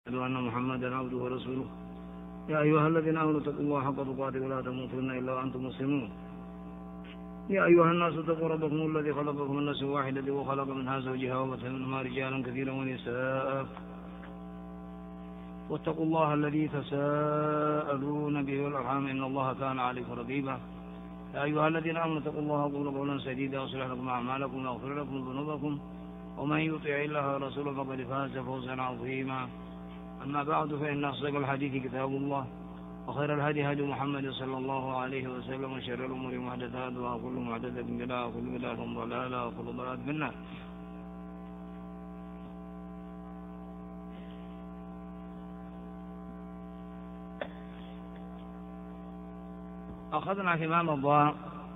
أشهد أن محمدا عبده ورسوله. يا أيها الذين آمنوا اتقوا الله حق تقاته ولا تموتن إلا وأنتم مسلمون. يا أيها الناس اتقوا ربكم الذي خلقكم من نفس واحدة وخلق منها زوجها وبث منهما رجالا كثيرا ونساء، واتقوا الله الذي تساءلون به والأرحام إن الله كان عليكم رقيبا. يا أيها الذين آمنوا اتقوا الله وقولوا قولا سديدا يصلح لكم أعمالكم ويغفر لكم ذنوبكم، ومن يطع الله ورسوله فقد فاز فوزا عظيما. أما بعد، فإن أصدق الحديث كتاب الله، وخير الهدي هدي محمد صلى الله عليه وسلم، وشر الأمور محدثاتها، وكل محدثة بدعة، وكل بدعة ضلالة، وكل ضلالة في النار. أخذنا فيما مضى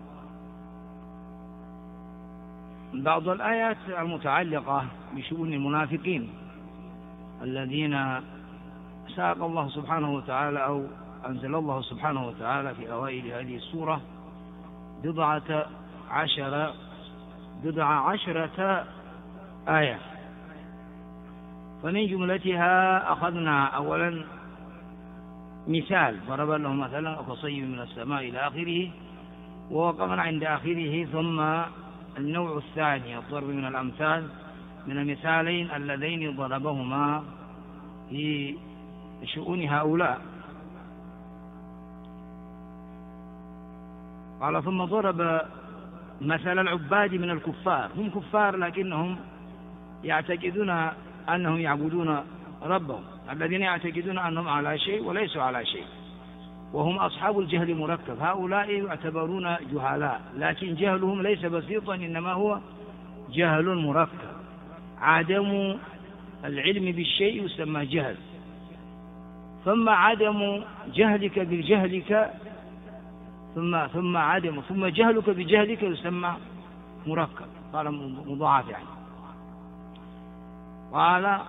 بعض الآيات المتعلقة بشؤون المنافقين الذين ساق الله سبحانه وتعالى أو أنزل الله سبحانه وتعالى في أوائل هذه السورة بضع عشرة آية. فمن جملتها أخذنا أولا مثال، ضرب له مثلا كصيب من السماء إلى آخره، ووقفنا عند آخره. ثم النوع الثاني الضرب من الأمثال من المثالين اللذين ضربهما في شؤون هؤلاء. قال ثم ضرب مثل العباد من الكفار، هم كفار لكنهم يعتقدون أنهم يعبدون ربهم، الذين يعتقدون أنهم على شيء وليسوا على شيء، وهم أصحاب الجهل المركب. هؤلاء يعتبرون جهلاء، لكن جهلهم ليس بسيطا، إنما هو جهل مركب. عدم العلم بالشيء يسمى جهل، ثم عدم جهلك بجهلك، ثم جهلك بجهلك يسمى مركب، قال مضاعف يعني. قال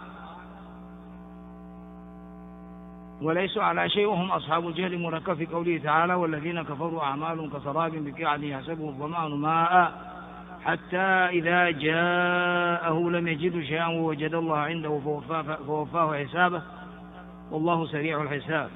وليسوا على شيء وهم أصحاب الجهل المركب في قوله تعالى والذين كفروا أعمالهم كسراب بقيعة يحسبه الظمآن ماء حتى إذا جاءه لم يجد شيئا ووجد الله عنده فوفاه حسابه والله سريع الحساب.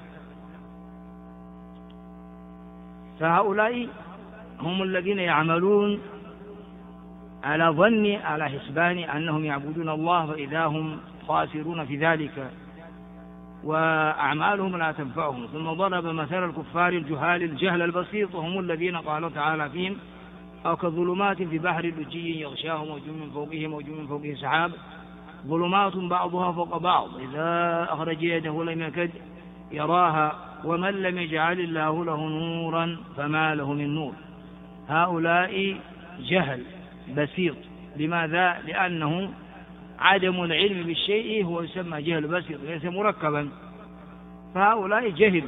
فهؤلاء هم الذين يعملون على ظن على حسبان أنهم يعبدون الله، فإذا هم خاسرون في ذلك وأعمالهم لا تنفعهم. ثم ضرب مثل الكفار الجهال الجهل البسيط، وهم الذين قالوا تعالى فيهم أو كظلمات في بحر لجي يغشاه موج من فوقه موج من فوقه سحاب ظلمات بعضها فوق بعض إذا أخرج يده لم يكد يراها ومن لم يجعل الله له نورا فما له من نور. هؤلاء جهل بسيط. لماذا؟ لأنه عدم العلم بالشيء هو يسمى جهل بسيط ليس مركبا. فهؤلاء جهلوا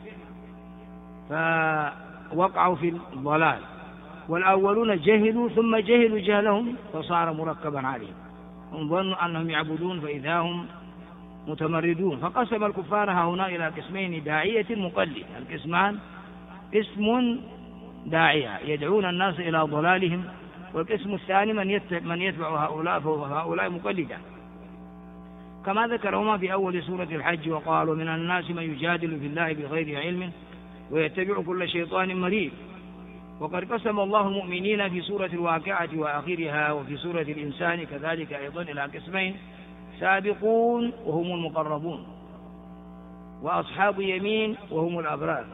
فوقعوا في الضلال، والأولون جهلوا ثم جهلوا جهلهم فصار مركبا عليهم، هم ظنوا أنهم يعبدون فإذا هم متمردون. فقسم الكفار هنا إلى قسمين داعية مقلد. القسمان قسم داعية يدعون الناس إلى ضلالهم، والقسم الثاني من يتبع هؤلاء فهؤلاء مقلدة، كما ذكرهما في أول سورة الحج وقالوا من الناس من يجادل في الله بغير علم ويتبع كل شيطان مريد. وقد قسم الله المؤمنين في سورة الواقعة وآخرها وفي سورة الإنسان كذلك أيضا إلى قسمين، سابقون وهم المقربون، وأصحاب يمين وهم الأبرار.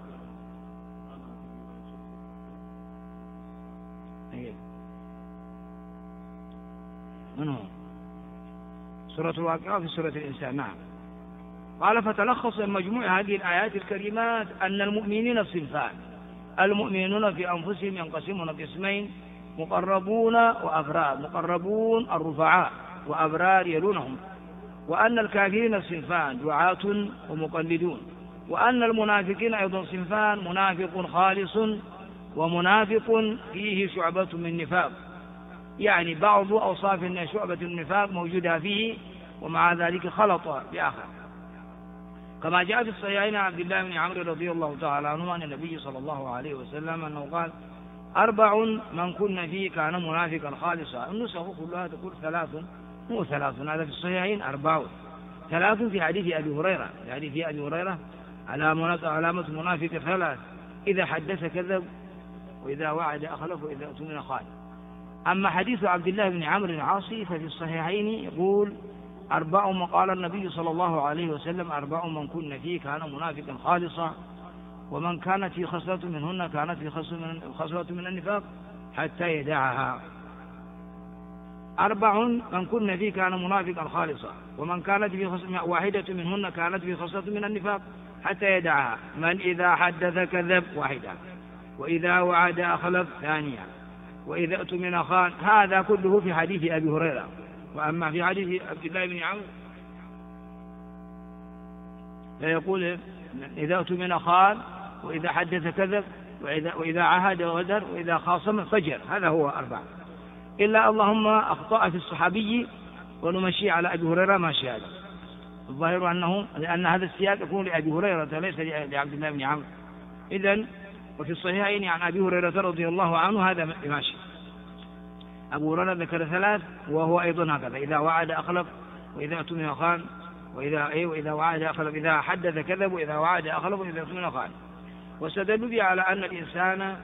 من هو؟ سورة الواقعة في سورة الإنسان. نعم. قال فتلخص مجموع هذه الآيات الكريمات أن المؤمنين صنفان: المؤمنون في أنفسهم ينقسمون قسمين: مقربون وأبرار. مقربون الرفعاء وأبرار يلونهم. وأن الكافرين صنفان: دعاة ومقلدون. وأن المنافقين أيضا صنفان: منافق خالص ومنافق فيه شعبة من نفاق، يعني بعض أوصاف شعبة النفاق موجودة فيه ومع ذلك خلط بآخر، كما جاء في الصحيحين عن عبد الله بن عمرو رضي الله تعالى عنه عن النبي صلى الله عليه وسلم أنه قال: 4 من كن فيه كان منافقا خالصا. النسخ كلها تقول 3 مو 3، هذا في الصحيحين 4. ثلاث في حديث أبي هريرة، في حديث أبي هريرة علامة المنافق ثلاث: إذا حدث كذب، وإذا وعد أخلف، وإذا اؤتمن خان. أما حديث عبد الله بن عمرو العاصي ففي الصحيحين يقول: 4 قال النبي صلى الله عليه وسلم: 4 من كن فيه كان منافقا خالصا، ومن كانت في خصلة منهن كانت في خصلة من النفاق حتى يدعها. 4 من كن فيه كان منافقا خالصا، ومن كانت في واحدة منهن كانت في خصلة من النفاق حتى يدعها: من إذا حدث كذب، واحدة، وإذا وعد أخلف، ثانية، وإذا اؤتمن خان. هذا كله في حديث أبي هريرة. وأما في حديث عبد الله بن عمرو فيقول: إذا اؤتمن خان، وإذا حدث كذب، وإذا عاهد غدر، وإذا خاصم فجر. هذا هو 4. إلا اللهم أخطأ في الصحابي، ونمشي على أبي هريرة ما شاء. الظاهر أنه لأن هذا السياق يكون لأبي هريرة ليس لعبد الله بن عمرو. إذن وفي الصحيحين عن أبي هريرة رضي الله عنه هذا ماشي. أبو هريرة ذكر 3 وهو أيضا هكذا: إذا وعد أخلف، وإذا اؤتمن خان، وإذا وعد أخلف، إذا حدث كذب، وإذا وعد أخلف، وإذا اؤتمن خان. واستدلوا به على أن الإنسان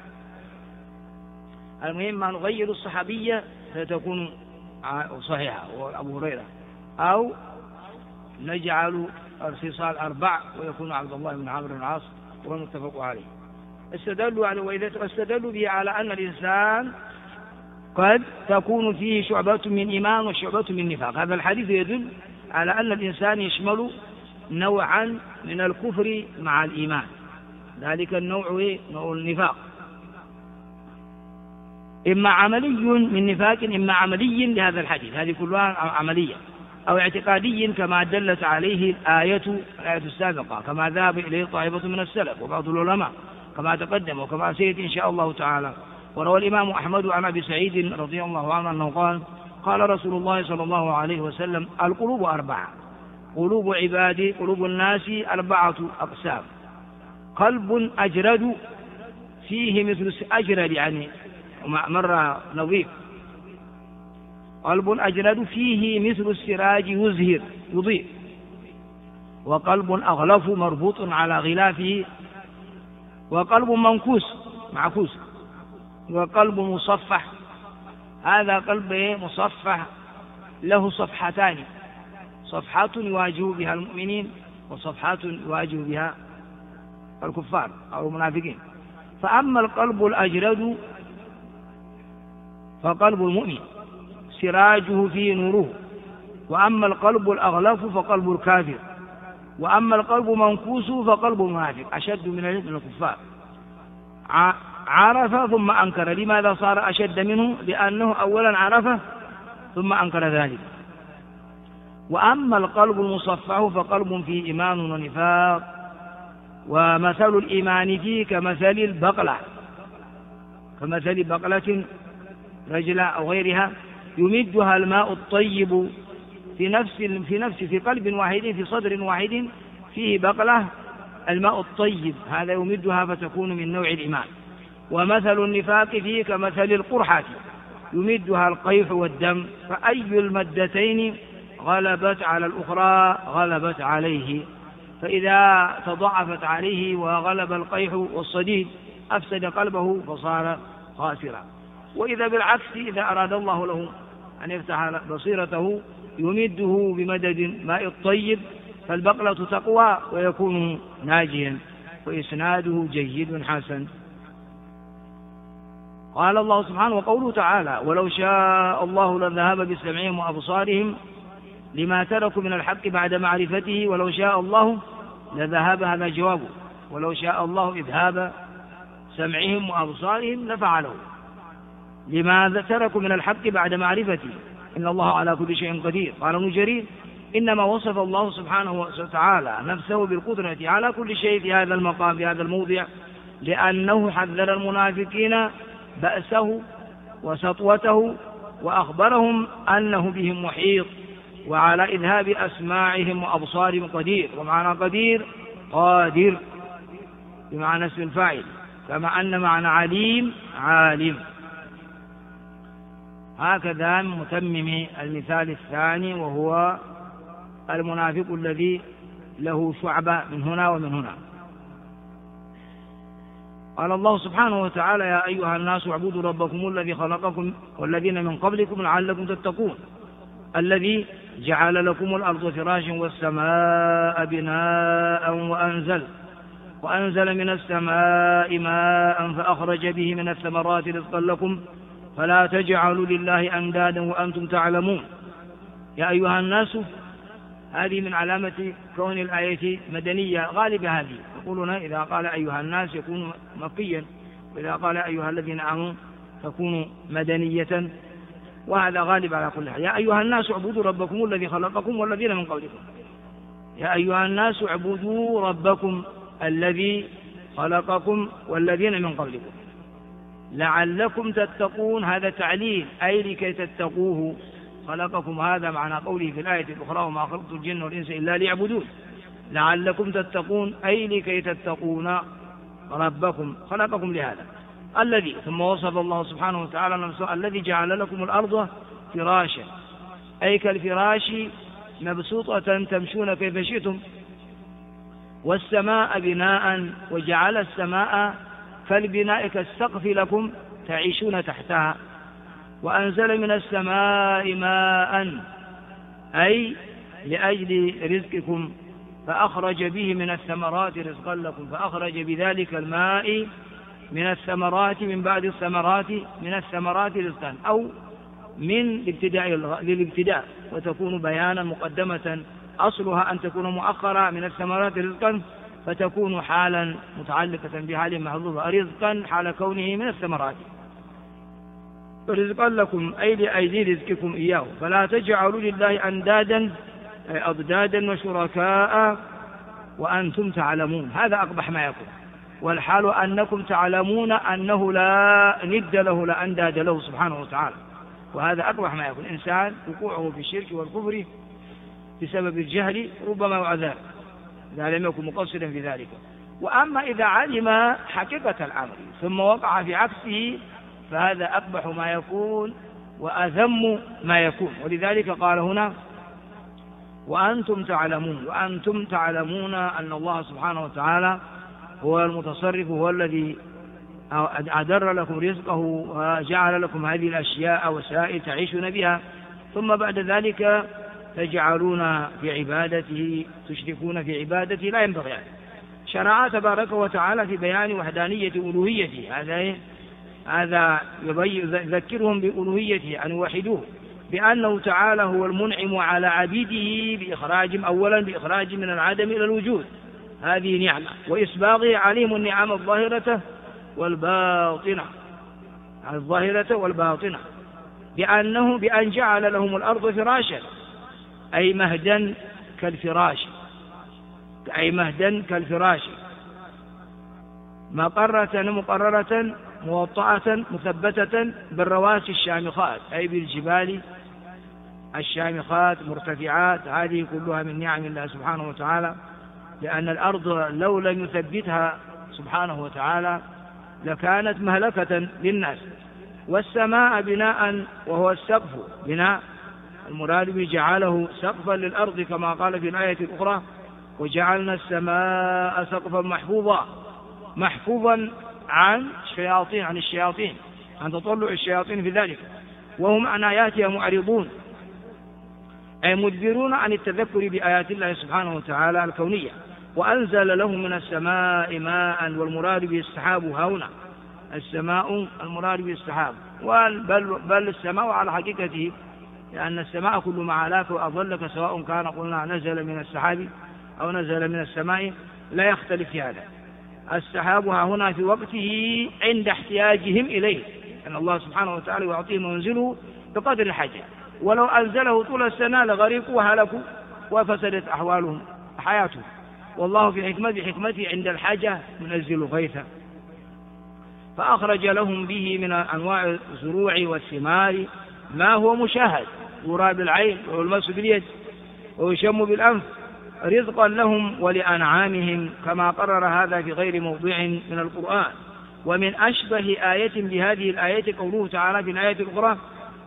المهم أن نغير الصحابية فتكون صحيحة وأبو هريرة، أو نجعل الخصال 4 ويكون عبد الله بن عمرو بن العاص، والمتفق عليه. استدلوا به على أن الإنسان قد تكون فيه شعبة من إيمان وشعبة من نفاق. هذا الحديث يدل على أن الإنسان يشمل نوعا من الكفر مع الإيمان، ذلك النوع نوع النفاق، إما عملي من نفاق، إما عملي لهذا الحديث، هذه كلها عملية، أو اعتقادي كما دلت عليه الآية السابقة، كما ذهب إليه طائفة من السلف وبعض العلماء كما تقدم وكما سيأتي إن شاء الله تعالى. وروى الإمام أحمد عن أبي سعيد رضي الله عنه أنه قال: قال رسول الله صلى الله عليه وسلم: القلوب 4، قلوب الناس 4 أقسام: قلب أجرد فيه مثل أجرد، يعني مرة نظيف، قلب أجرد فيه مثل السراج يضيء، وقلب أغلف مربوط على غلافه، وقلب معكوس، وقلب مصفح. هذا قلب مصفح له صفحتان: صفحات يواجه بها المؤمنين، وصفحات يواجه بها الكفار أو المنافقين. فأما القلب الأجرد فقلب المؤمن سراجه فيه نوره، وأما القلب الأغلف فقلب الكافر، وأما القلب منكوس فقلب المنافق أشد من الكفار. عرف ثم أنكر. لماذا صار أشد منه؟ لأنه أولا عرفه ثم أنكر ذلك. وأما القلب المصفح فقلب فيه إيمان ونفاق، ومثل الإيمان فيه كمثل بقلة رجلة أو غيرها يمدها الماء الطيب في قلب واحد، في صدر واحد فيه بقلة، الماء الطيب هذا يمدها فتكون من نوع الإيمان. ومثل النفاق فيه كمثل القرحة يمدها القيح والدم، فأي المدتين غلبت على الأخرى غلبت عليه، فإذا تضاعفت عليه وغلب القيح والصديد أفسد قلبه فصار خاسرا. وإذا بالعكس، إذا أراد الله له أن يفتح بصيرته يمده بمدد ماء الطيب، فالبقلة تقوى ويكون ناجيا. وإسناده جيد حسن. قال الله سبحانه: وقوله تعالى: ولو شاء الله لذهب بسمعهم وأبصارهم لما تركوا من الحق بعد معرفته. ولو شاء الله لذهب، هذا جوابه، ولو شاء الله إذهاب سمعهم وأبصارهم لفعله لما تركوا من الحق بعد معرفته، إن الله على كل شيء قدير. قال ابن جرير: إنما وصف الله سبحانه وتعالى نفسه بالقدرة على كل شيء في هذا المقام، في هذا الموضع، لأنه حذر المنافقين بأسه وسطوته، وأخبرهم أنه بهم محيط، وعلى إذهاب أسماعهم وأبصارهم قدير. ومعنى قدير قادر بمعنى اسم الفاعل، كما أن معنى عليم عالم. هكذا من متمم المثال الثاني، وهو المنافق الذي له شعبة من هنا ومن هنا. قال الله سبحانه وتعالى: يا أيها الناس اعبدوا ربكم الذي خلقكم والذين من قبلكم لعلكم تتقون الذي جعل لكم الأرض فراشا والسماء بناء وأنزل من السماء ماء فأخرج به من الثمرات رزقا لكم فلا تجعلوا لله أندادا وأنتم تعلمون. يا أيها الناس، هذه من علامة كون الآية مدنية غالبة. هذه يقولون إذا قال أيها الناس يكون مكيا، وإذا قال أيها الذين آمنوا تكون مدنية، وهذا غالب على كل حال. يا أيها الناس اعبدوا ربكم الذي خلقكم والذين من قبلكم. يا أيها الناس اعبدوا ربكم الذي خلقكم والذين من قبلكم لعلكم تتقون. هذا تعليل، أي لكي تتقوه خلقكم. هذا معنى قوله في الآية الأخرى: وما خلقت الجن والإنس إلا ليعبدون. لعلكم تتقون أي لكي تتقون ربكم خلقكم لهذا الذي. ثم وصف الله سبحانه وتعالى نفسه: الذي جعل لكم الأرض فراشا، أي كالفراش مبسوطة تمشون كيف شئتم، والسماء بناء، وجعل السماء كالبناء كالسقف لكم تعيشون تحتها، وأنزل من السماء ماء، أي لأجل رزقكم، فأخرج به من الثمرات رزقا لكم، فأخرج بذلك الماء من الثمرات، من بعد الثمرات من الثمرات رزقا، أو من للابتداء، وتكون بيانا مقدمة، أصلها أن تكون مؤخرة من الثمرات رزقا، فتكون حالا متعلقة بحال محظوظة، رزقا حال كونه من الثمرات، رزقا لكم أي لأجل رزقكم إياه. فلا تجعلوا لله أندادا أي أضدادا وشركاء وأنتم تعلمون. هذا أقبح ما يكون، والحال أنكم تعلمون أنه لا ند له لا أنداد له سبحانه وتعالى، وهذا أقبح ما يكون. إنسان وقوعه في الشرك والكفر بسبب الجهل ربما يعذر إذا لم يكن مقصدا في ذلك. وأما إذا علم حقيقة الأمر ثم وقع في عكسه فهذا أقبح ما يكون وأذم ما يكون. ولذلك قال هنا: وأنتم تعلمون. وأنتم تعلمون أن الله سبحانه وتعالى هو المتصرف، هو الذي أدر لكم رزقه وجعل لكم هذه الأشياء وسائل تعيشون بها، ثم بعد ذلك تجعلون في عبادته، تشركون في عبادته، لا ينبغي. شرع تبارك وتعالى في بيان وحدانية ألوهيته، هذا يذكرهم بألوهيته أن يوحدوه، بأنه تعالى هو المنعم على عبيده بإخراجهم، أولا بإخراج من العدم إلى الوجود، هذه نعمة، وإسباغه عليهم النعم الظاهرة والباطنة، بأن جعل لهم الأرض فراشا، أي مهدا كالفراش، مقررة موطأة مثبتة بالرواسي الشامخات، أي بالجبال الشامخات مرتفعات. هذه كلها من نعم الله سبحانه وتعالى، لأن الأرض لو لم يثبتها سبحانه وتعالى لكانت مهلكة للناس. والسماء بناء، وهو السقف، بناء المراد به جعله سقفا للأرض كما قال في الآية الأخرى: وجعلنا السماء سقفا محفوظا عن الشياطين، عن تطلع الشياطين في ذلك، وهم عن آياتها معرضون، أي مدبرون عن التذكر بآيات الله سبحانه وتعالى الكونية. وأنزل لهم من السماء ماء، والمراد به السحاب. هنا السماء المراد به السحاب، بل السماء على حقيقته، لأن السماء كل ما علاك وأظلك، سواء كان قلنا نزل من السحاب أو نزل من السماء، لا يختلف في هذا. السحاب هنا في وقته عند احتياجهم إليه، أن الله سبحانه وتعالى يعطيهم وينزله بقدر الحاجة، ولو أنزله طول السنة لغرقوا وهلكوا وفسدت أحوالهم حياتهم. والله في حكمته عند الحاجة ينزل غيثا، فأخرج لهم به من أنواع الزروع والثمار ما هو مشاهد، يرى بالعين ويلمس باليد ويشم بالأنف، رزقا لهم ولأنعامهم، كما قرر هذا في غير موضع من القرآن. ومن أشبه آية بهذه الآية قوله تعالى في الآية الأخرى: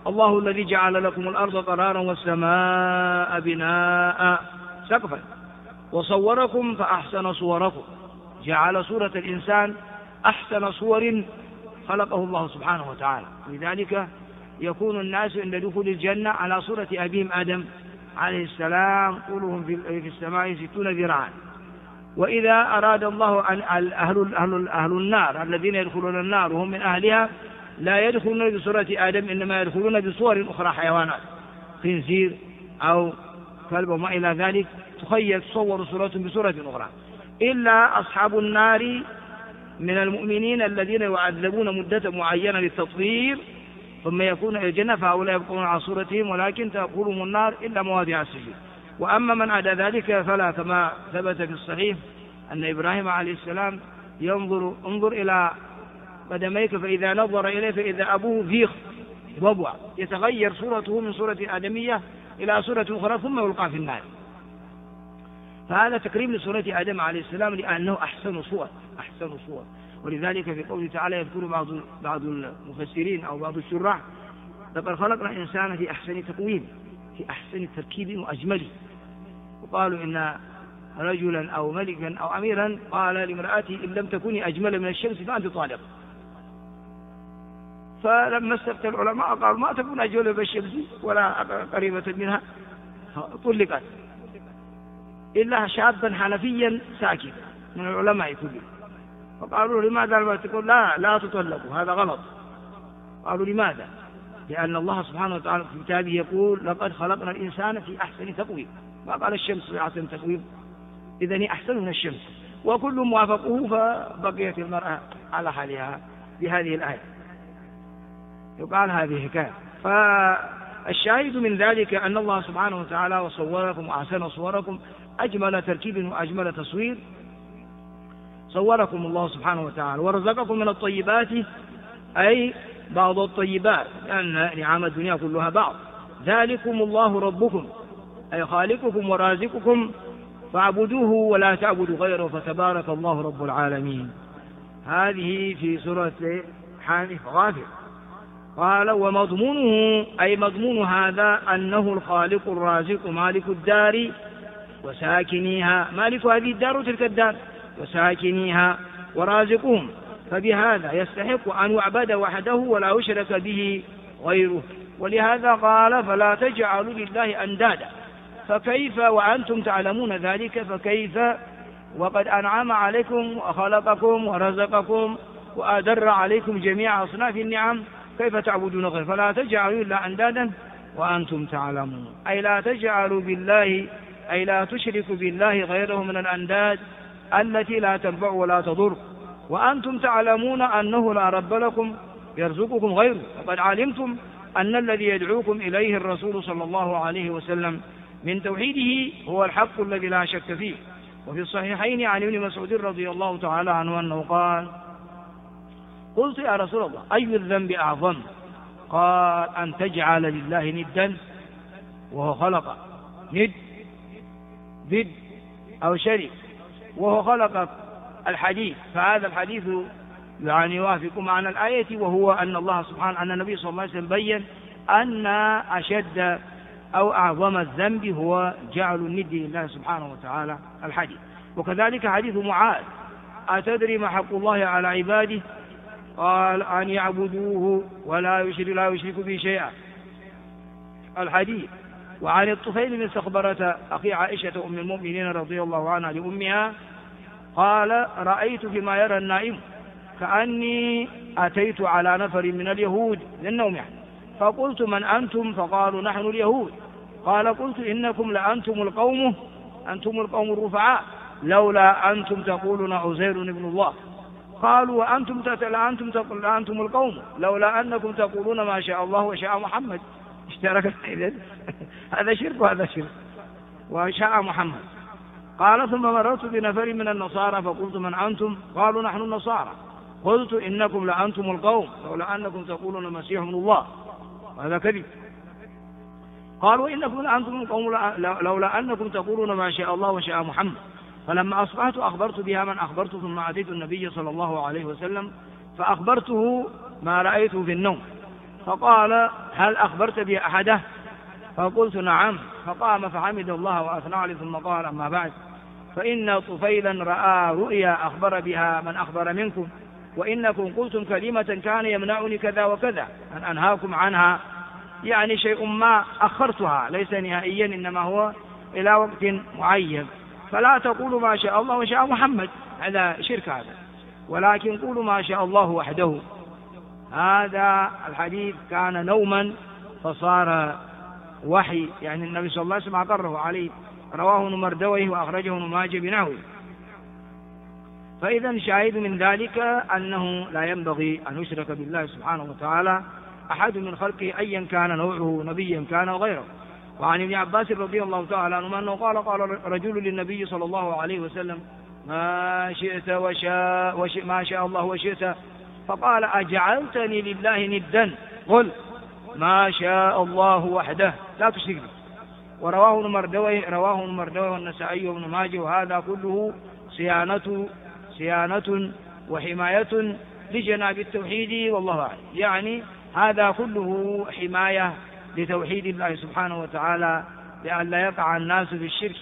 الله الذي جعل لكم الأرض قرارا والسماء بناء سقفا وصوركم فأحسن صوركم. جعل صورة الإنسان أحسن صور خلقه الله سبحانه وتعالى. لذلك يكون الناس عند دخول الجنة على صورة أبيهم آدم عليه السلام، طولهم في السماء 60 ذراعا. وإذا أراد الله أن أهل النار الذين يدخلون النار وهم من أهلها لا يدخلون بصورة آدم، إنما يدخلون بصور أخرى، حيوانات، خنزير أو كلب وما إلى ذلك، تصور صورتهم بصورة أخرى، إلا أصحاب النار من المؤمنين الذين يعذبون مدة معينة للتطهير ثم يكون إلى الجنة، فهؤلاء يبقون على صورتهم ولكن تأكلهم النار إلا مواضع السجود. وأما من عدا ذلك فلا، كما ثبت في الصحيح أن إبراهيم عليه السلام انظر إلى قدميك فإذا نظر إليه فإذا أبوه فيخ وضع، يتغير صورته من صورة آدمية إلى صورة أخرى ثم يلقى في النار. فهذا تكريم لصورة آدم عليه السلام لأنه أحسن صور. ولذلك في قوله تعالى يذكر بعض المفسرين أو بعض الشراح: لقد خلقنا الإنسان في أحسن تقويم، في أحسن تركيب وأجمله. وقالوا إن رجلا أو ملكا أو أميرا قال لامرأته: إن لم تكوني أجمل من الشمس فأنت طالق. فلما استفتى العلماء قالوا: ما تكون أجمل من الشمس ولا قريبة منها، طلقت إلا شابا حنفيا ساكتا من العلماء كلهم. فقالوا: لماذا لما تقول لا تطلقوا؟ هذا غلط. قالوا: لماذا؟ لأن الله سبحانه وتعالى في كتابه يقول: لقد خلقنا الإنسان في أحسن تقويم. ما قال الشمس في أحسن تقويم، إذن أحسن من الشمس، وكل موافقه، فبقيت المرأة على حالها بهذه الآية. يقال هذه حكاية. فالشاهد من ذلك أن الله سبحانه وتعالى وصوركم وأحسن صوركم، أجمل تركيب وأجمل تصوير صوركم الله سبحانه وتعالى، ورزقكم من الطيبات، أي بعض الطيبات، لأن نعم الدنيا كلها بعض. ذلكم الله ربكم، أي خالقكم ورازقكم، فاعبدوه ولا تعبدوا غيره، فتبارك الله رب العالمين. هذه في سورة حامف غافر. قال: ومضمونه، أي مضمون هذا أنه الخالق الرازق مالك الدار وساكنيها، مالك هذه الدار وتلك الدار وساكنيها ورازقهم، فبهذا يستحق أن يعبد وحده ولا يشرك به غيره. ولهذا قال: فلا تجعلوا لله أندادا. فكيف وأنتم تعلمون ذلك؟ فكيف وقد أنعم عليكم وخلقكم ورزقكم وأدر عليكم جميع أصناف النعم، كيف تعبدون غيره؟ فلا تجعلوا لله أندادا وأنتم تعلمون، أي لا تجعلوا بالله، أي لا تشركوا بالله غيره من الأنداد التي لا تنفع ولا تضر، وأنتم تعلمون أنه لا رب لكم يرزقكم غيره. وقد علمتم أن الذي يدعوكم إليه الرسول صلى الله عليه وسلم من توحيده هو الحق الذي لا شك فيه. وفي الصحيحين عن ابن مسعود رضي الله تعالى عنه أنه قال: قلت يا رسول الله أي الذنب أعظم؟ قال: أن تجعل لله ندا وهو خلق، ند أو شريك، وهو خلق الحديث. فهذا الحديث يعني يوافق معنى الآية، وهو أن الله سبحانه، أن النبي صلى الله عليه وسلم بين أن أشد أو أعظم الذنب هو جعل الند لله سبحانه وتعالى الحديث. وكذلك حديث معاذ: أتدري ما حق الله على عباده؟ قال: أن يعبدوه ولا يشرك به شيئا، الحديث. وعن الطفيل بن سخبرة أخي عائشة أم المؤمنين رضي الله عنها لأمها قال: رأيت فيما يرى النائم كأني أتيت على نفر من اليهود للنوم يعني، فقلت: من أنتم؟ فقالوا: نحن اليهود. قال: قلت: إنكم لأنتم القوم، أنتم القوم الرفعاء، لولا أنتم تقولون عزير ابن الله. قالوا: وأنتم لأنتم القوم، لولا أنكم تقولون ما شاء الله وشاء محمد. اشترك هذا شرك وهذا شرك، وشاء محمد. قال: ثم مررت بنفر من النصارى فقلت: من أنتم؟ قالوا: نحن النصارى. قلت: إنكم لأنتم القوم، لولا أنكم تقولون المسيح ابن الله، وهذا كذب. قالوا: إنكم لأنتم القوم لولا أنكم تقولون ما شاء الله وشاء محمد. فلما أصبحت أخبرت بها من أخبرت، ثم أتيت النبي صلى الله عليه وسلم فأخبرته ما رأيته في النوم، فقال هل أخبرت بها أحده؟ فقلت نعم. فقام فحمد الله وأثنى عليه ثم قال أما بعد فإن طفيلا رأى رؤيا أخبر بها من أخبر منكم، وإنكم قلتم كلمة كان يمنعني كذا وكذا أن أنهاكم عنها، يعني شيء ما أخرتها ليس نهائيا إنما هو إلى وقت معين، فلا تقولوا ما شاء الله وشاء محمد، هذا شرك هذا، ولكن قولوا ما شاء الله وحده. هذا الحديث كان نوما فصار وحي، يعني النبي صلى الله عليه وسلم أقره عليه، رواه مردويه وأخرجه ابن ماجه بنحوه. فإذا شاهد من ذلك أنه لا ينبغي أن يشرك بالله سبحانه وتعالى أحد من خلقه أيا كان نوعه، نبيا كان أو غيره. وعن ابن عباس رضي الله تعالى عنهما أنه قال رجل للنبي صلى الله عليه وسلم ما شئت ما شاء الله وشئت، فقال أجعلتني لله ندا؟ قل ما شاء الله وحده لا تشرك به. ورواه المردوي والنسائي وابن ماجه. وهذا كله صيانة وحماية لجناب التوحيد والله أعلم، يعني هذا كله حماية لتوحيد الله سبحانه وتعالى لأن لا يقع الناس في الشرك.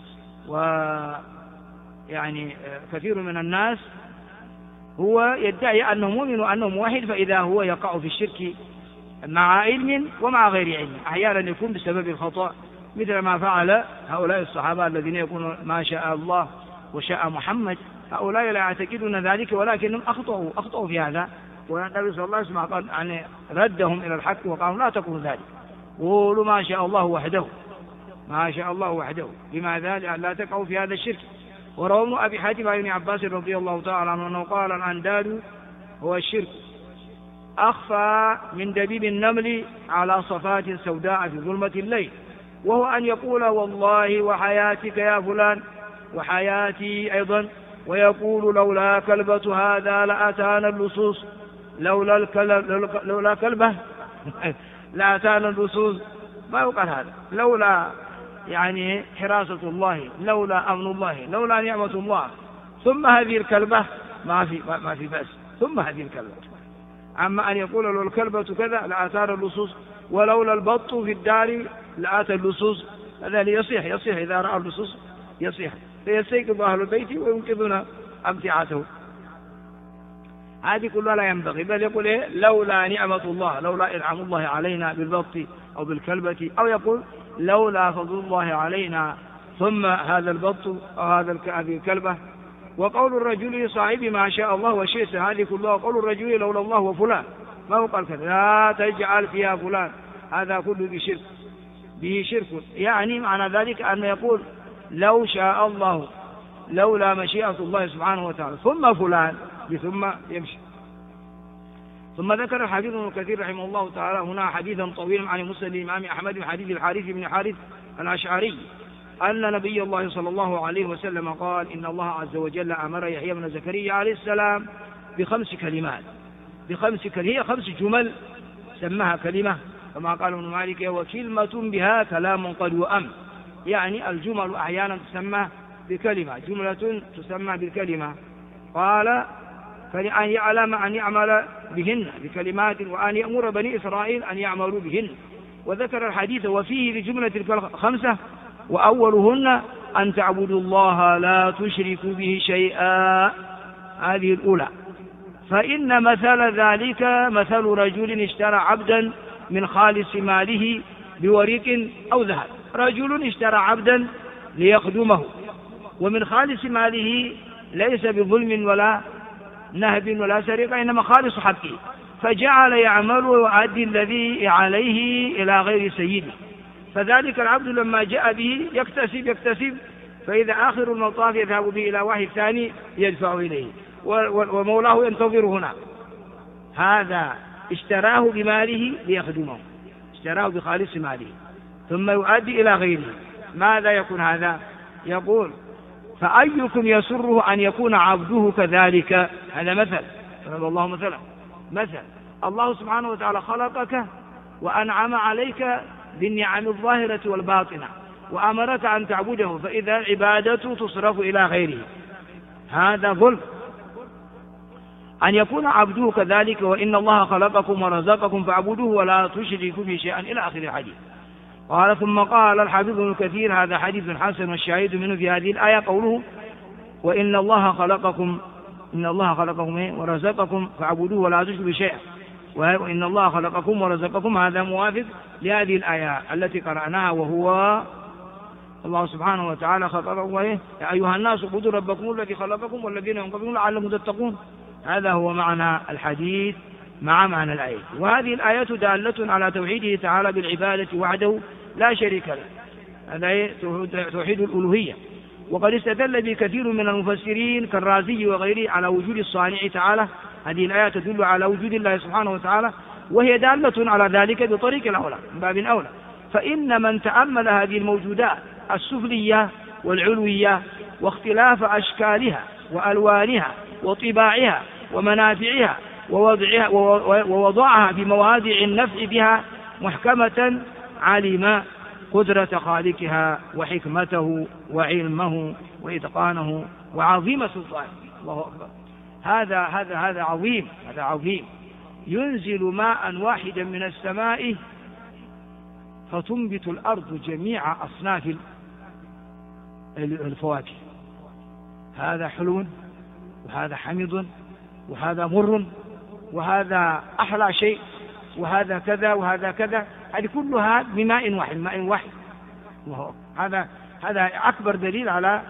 ويعني كثير من الناس هو يدعي أنه مؤمن وأنه موحد، فإذا هو يقع في الشرك مع علم ومع غير علم، أحيانا يكون بسبب الخطأ مثل ما فعل هؤلاء الصحابة الذين يقولون ما شاء الله وشاء محمد. هؤلاء لا يعتقدون ذلك ولكنهم أخطأوا في هذا، والنبي صلى الله عليه وسلم قال يعني ردهم إلى الحق وقالوا لا تقولوا ذلك، قولوا ما شاء الله وحده، ما شاء الله وحده. لماذا؟ لأن لا تقعوا في هذا الشرك. وروى أبي حاتم عن ابن عباس رضي الله تعالى عنه أنه قال الأنداد هو الشرك أخفى من دبيب النمل على صفات سوداء في ظلمة الليل، وهو أن يقول والله وحياتك يا فلان وحياتي أيضا، ويقول لولا كلبة هذا لأتانا اللصوص، لولا كلبة لأتانا اللصوص، ما يقال هذا، لولا يعني حراسة الله، لولا أمن الله، لولا نعمة الله، ثم هذه الكلبة ما في بأس، ثم هذه الكلبة. أما أن يقول لولا الكلبة كذا لأتانا اللصوص، ولولا البط في الدار لأتى اللصوص، هذا يصيح إذا رأى اللصوص يصيح، فيستيقظ أهل البيت وينقذون أمتعته. هذه كلها لا ينبغي، بل يقول لولا نعمة الله، لولا إنعام الله علينا بالبط أو بالكلبة، أو يقول لولا فضل الله علينا ثم هذا البط أو هذه الكلبة. وقول الرجل صاحبي ما شاء الله وشئت، هذه كلها قول الرجل لولا الله وفلان، ما هو قال كذا لا تجعل فيها فلان، هذا كله به شرك. يعني معنى ذلك أن يقول لو شاء الله لولا مشيئة الله سبحانه وتعالى ثم فلان، بثم يمشي. ثم ذكر الحديث ابن كثير رحمه الله تعالى هنا حديثا طويلا عن مسند الإمام أحمد من حديث الحارث بن حارث الأشعري أن نبي الله صلى الله عليه وسلم قال إن الله عز وجل أمر يحيى بن زكريا عليه السلام بخمس كلمات، هي 5 جمل سماها كلمة، كما قال ابن مالك وكلمة بها كلام قد وأم، يعني الجمل أحيانا تسمى بكلمة، جملة تسمى بالكلمة. قال فلأن يعلم أن يعمل بهن بكلمات، وأن يأمر بني إسرائيل أن يعملوا بهن. وذكر الحديث وفيه لجملة 5 وأولهن أن تعبدوا الله لا تشركوا به شيئا، هذه الأولى. فإن مثل ذلك مثل رجل اشترى عبدا من خالص ماله بورق أو ذهب، رجل اشترى عبدا ليخدمه ومن خالص ماله ليس بظلم ولا نهب ولا سرقة، إنما خالص حقه، فجعل يعمل ويؤدي الذي عليه إلى غير سيده، فذلك العبد لما جاء به يكتسب، فإذا آخر المطاف يذهب به إلى واحد ثاني يدفع إليه ومولاه ينتظر هنا. هذا اشتراه بماله ليخدمه، اشتراه بخالص ماله ثم يؤدي إلى غيره، ماذا يكون هذا؟ يقول فأيكم يسره أن يكون عبده كذلك؟ هذا مثل الله مثل الله سبحانه وتعالى خلقك وأنعم عليك بالنعم الظاهرة والباطنة وأمرك أن تعبده، فإذا العبادة تصرف إلى غيره، هذا ظلم. أن يكون عبده كذلك، وإن الله خلقكم ورزقكم فاعبدوه ولا تشركوا به شيئا إلى آخر الحديث. قال ثم قال الحافظ ابن كثير: هذا حديث حسن، والشاهد منه في هذه الآية قوله: وإن الله خلقكم ورزقكم فاعبدوه ولا تشركوا به شيئا، وإن الله خلقكم ورزقكم. هذا موافق لهذه الآية التي قرأناها، وهو الله سبحانه وتعالى خلقكم يا أيها الناس اعبدوا ربكم الذي خلقكم والذين من قبلكم لعلكم تتقون. هذا هو معنى الحديث مع معنى الآية. وهذه الآية دالة على توحيده تعالى بالعبادة وحده لا شريك له، هذا توحيد الألوهية. وقد استدل بكثير من المفسرين كالرازي وغيره على وجود الصانع تعالى. هذه الآية تدل على وجود الله سبحانه وتعالى، وهي دالة على ذلك بطريق الأولى من باب أولى. فإن من تأمل هذه الموجودات السفلية والعلوية واختلاف أشكالها وألوانها وطباعها ومنافعها ووضعها في مواضع النفع بها محكمة، علم قدرة خالقها وحكمته وعلمه وإتقانه وعظيم سلطانه. الله أكبر. هذا عظيم. ينزل ماء واحدا من السماء فتنبت الأرض جميع أصناف الفواكه. هذا حلو، وهذا حمض، وهذا مر، وهذا أحلى شيء، وهذا كذا وهذا كذا. هذه كلها بماء واحد، ماء واحد. هذا أكبر دليل على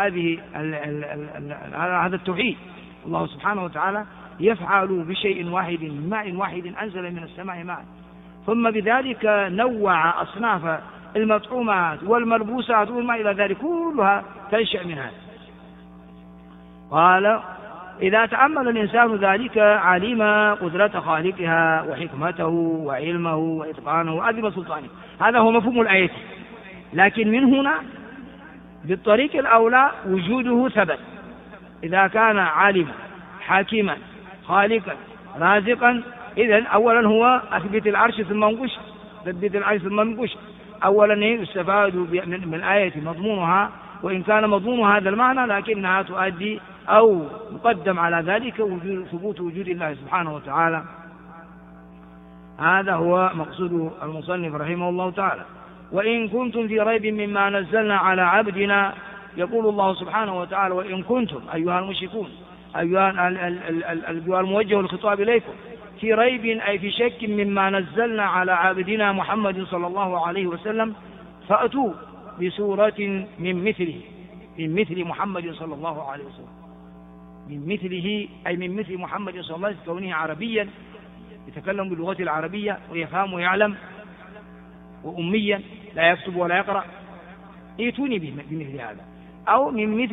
هذا التوحيد. الله سبحانه وتعالى يفعل بشيء واحد من ماء واحد أنزل من السماء ماء، ثم بذلك نوع أصناف المطعومات والملبوسات وما إلى ذلك، كلها تنشأ من هذا. قال: إذا تأمل الإنسان ذلك علم قدرة خالقها وحكمته وعلمه وإتقانه وعظيم سلطانه. هذا هو مفهوم الآية. لكن من هنا بالطريق الأولى وجوده ثبت. إذا كان عالما حاكما خالقا رازقا، إذن أولا هو أثبت العرش ثم انقش، ثبت العرش ثم انقش. أولا يستفاد من الآية مضمونها، وإن كان مضمون هذا المعنى لكنها تؤدي أو مقدم على ذلك ثبوت وجود الله سبحانه وتعالى. هذا هو مقصود المصنف رحمه الله تعالى. وإن كنتم في ريب مما نزلنا على عبدنا، يقول الله سبحانه وتعالى: وإن كنتم أيها المشركون، أيها الموجه الخطاب إليكم، في ريب أي في شك مما نزلنا على عبدنا محمد صلى الله عليه وسلم، فأتوا بسورة من مثل محمد صلى الله عليه وسلم. من مثله أي من مثل محمد صلى الله عليه وسلم، كونه عربيا يتكلم باللغة العربية ويفهم ويعلم، وأميا لا يكتب ولا يقرأ. ائتوني بمثل هذا، أو من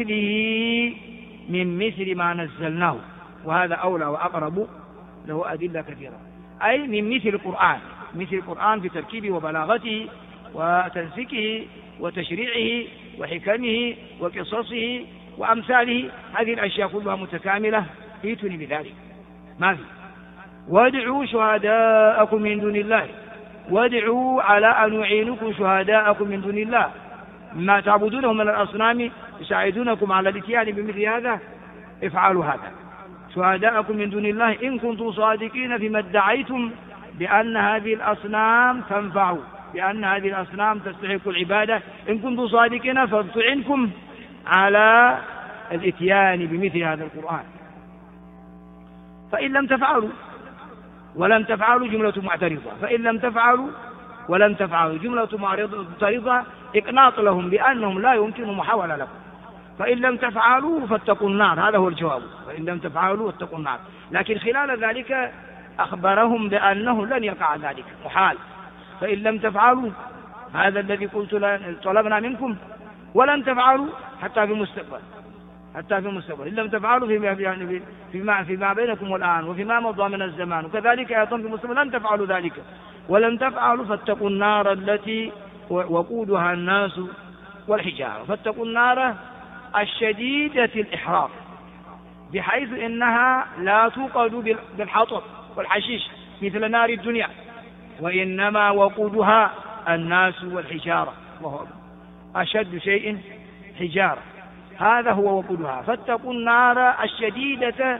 مثل ما نزلناه، وهذا أولى وأقرب، له أدلة كثيرة. أي من مثل القرآن، مثل القرآن في تركيبه وبلاغته وتنسيقه وتشريعه وحكمه وقصصه وأمثاله. هذه الأشياء كلها متكاملة. ائتوني بذلك، ما في. وادعوا شهداءكم من دون الله، وادعوا على أن يعينكم شهداءكم من دون الله ما تعبدونه من الأصنام يساعدونكم على الاتيان بمثل هذا، افعلوا هذا. شهداءكم من دون الله إن كنتم صادقين فيما ادعيتم بأن هذه الأصنام تنفع، بأن هذه الأصنام تستحق العبادة. إن كنتم صادقين فلتعنكم على الاتيان بمثل هذا القرآن. فإن لم تفعلوا ولم تفعلوا جملة معترضة، فإن لم تفعلوا ولم تفعلوا جملة معترضة إقناط لهم بأنهم لا يمكن محاولة لكم. فإن لم تفعلوا فاتقوا النار، هذا هو الجواب. فإن لم تفعلوا واتقوا النار، لكن خلال ذلك أخبرهم بأنه لن يقع ذلك، محال. فإن لم تفعلوا هذا الذي قلت طلبنا منكم، ولن تفعلوا حتى في المستقبل، إن لم تفعلوا فيما بينكم والآن وفيما مضى من الزمان، وكذلك أيضا في المستقبل لن تفعلوا ذلك. ولن تفعلوا فاتقوا النار التي وقودها الناس والحجارة. فاتقوا النار الشديدة الإحراق، بحيث إنها لا توقد بالحطب والحشيش مثل نار الدنيا، وإنما وقودها الناس والحجارة. الله أكبر. أشد شيء حجارة، هذا هو وقودها. فاتقوا النار الشديدة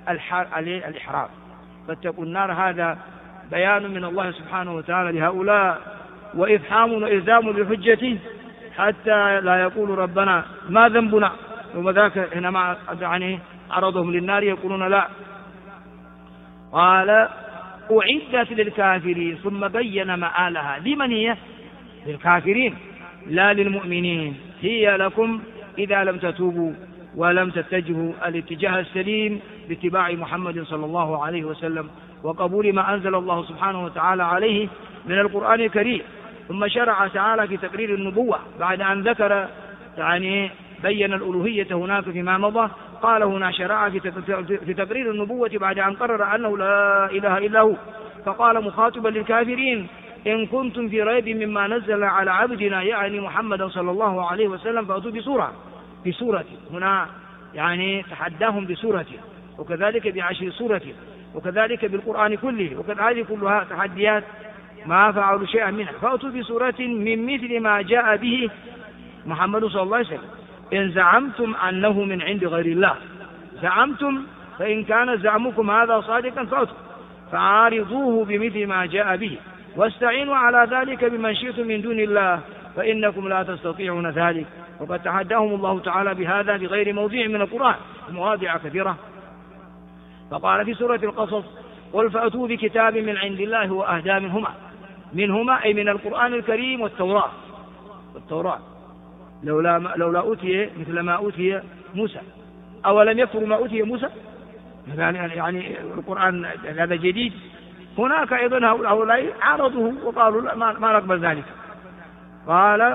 الإحرام. فاتقوا النار هذا بيان من الله سبحانه وتعالى لهؤلاء، وإفحام وإلزام لحجته حتى لا يقول ربنا ما ذنبنا، وذاك حينما يعني عرضهم للنار يقولون لا. قال أعدت للكافرين، ثم بين مآلها. لمن هي؟ للكافرين لا للمؤمنين. هي لكم إذا لم تتوبوا ولم تتجهوا الاتجاه السليم باتباع محمد صلى الله عليه وسلم وقبول ما أنزل الله سبحانه وتعالى عليه من القرآن الكريم. ثم شرع تعالى في تقرير النبوة بعد أن ذكر يعني بين الألوهية هناك فيما مضى. قال هنا شرع في تقرير النبوة بعد أن قرر أنه لا إله إلا هو، فقال مخاطبا للكافرين إن كنتم في ريب مما نزل على عبدنا يعني محمد صلى الله عليه وسلم فأتوا بسورة هنا يعني تحداهم بسورة، وكذلك بعشر سورة، وكذلك بالقرآن كله، وهذه كلها تحديات ما فعلوا شيئا منها. فأتوا بسورة من مثل ما جاء به محمد صلى الله عليه وسلم إن زعمتم أنه من عند غير الله. زعمتم، فإن كان زعمكم هذا صادقا فأتوا فعارضوه بمثل ما جاء به، واستعينوا على ذلك بمن شئتم من دون الله فإنكم لا تستطيعون ذلك. وقد تحداهم الله تعالى بهذا بغير موضع من القرآن، مواضع كثيرة. فقال في سورة القصص قل فأتوا بكتاب من عند الله هو أهدى منهما أي من القرآن الكريم والتوراة لولا أوتي مثل ما أوتي موسى. أولم يكفروا ما أوتي موسى؟ يعني القرآن هذا جديد. هناك أيضا هؤلاء عارضوه وقالوا لا ما نقبل ذلك. قال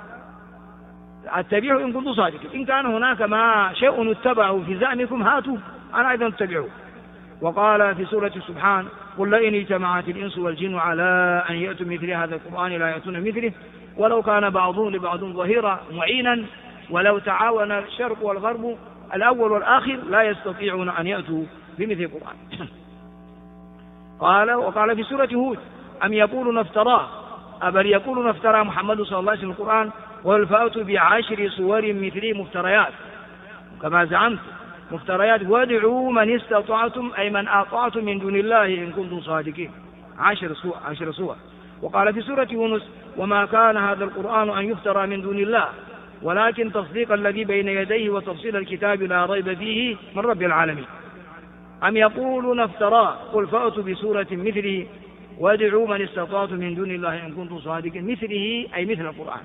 اتبعوا إن كنتم صادقين، إن كان هناك ما شيء اتبعوا في زعمكم هاتوا أنا أيضا اتبعوه. وقال في سورة سبحان قل لئن اجتمعت الإنس والجن على أن يأتوا مثل هذا القرآن لا يأتون مثله ولو كان بعضهم لبعض ظهيرا معينا ولو تعاون الشرق والغرب الأول والآخر لا يستطيعون أن يأتوا بمثل القرآن. وقال في سورة هود أم يقولون افتراه بل يقولون افترى محمد صلى الله عليه وسلم القرآن قل فأتوا بعشر صور مثله مفتريات كما زعمت مفتريات وادعوا من استطعتم أي من أطعتم من دون الله إن كنتم صادقين. 10 صور. وقال في سورة يونس وما كان هذا القرآن أن يفترى من دون الله ولكن تصديق الذي بين يديه وتفصيل الكتاب لا ريب فيه من رب العالمين. أم يقولون افتراه قل فأتوا بسورة مثله وادعوا من استطعتم من دون الله إن كنتم صادقين. مثله أي مثل القرآن.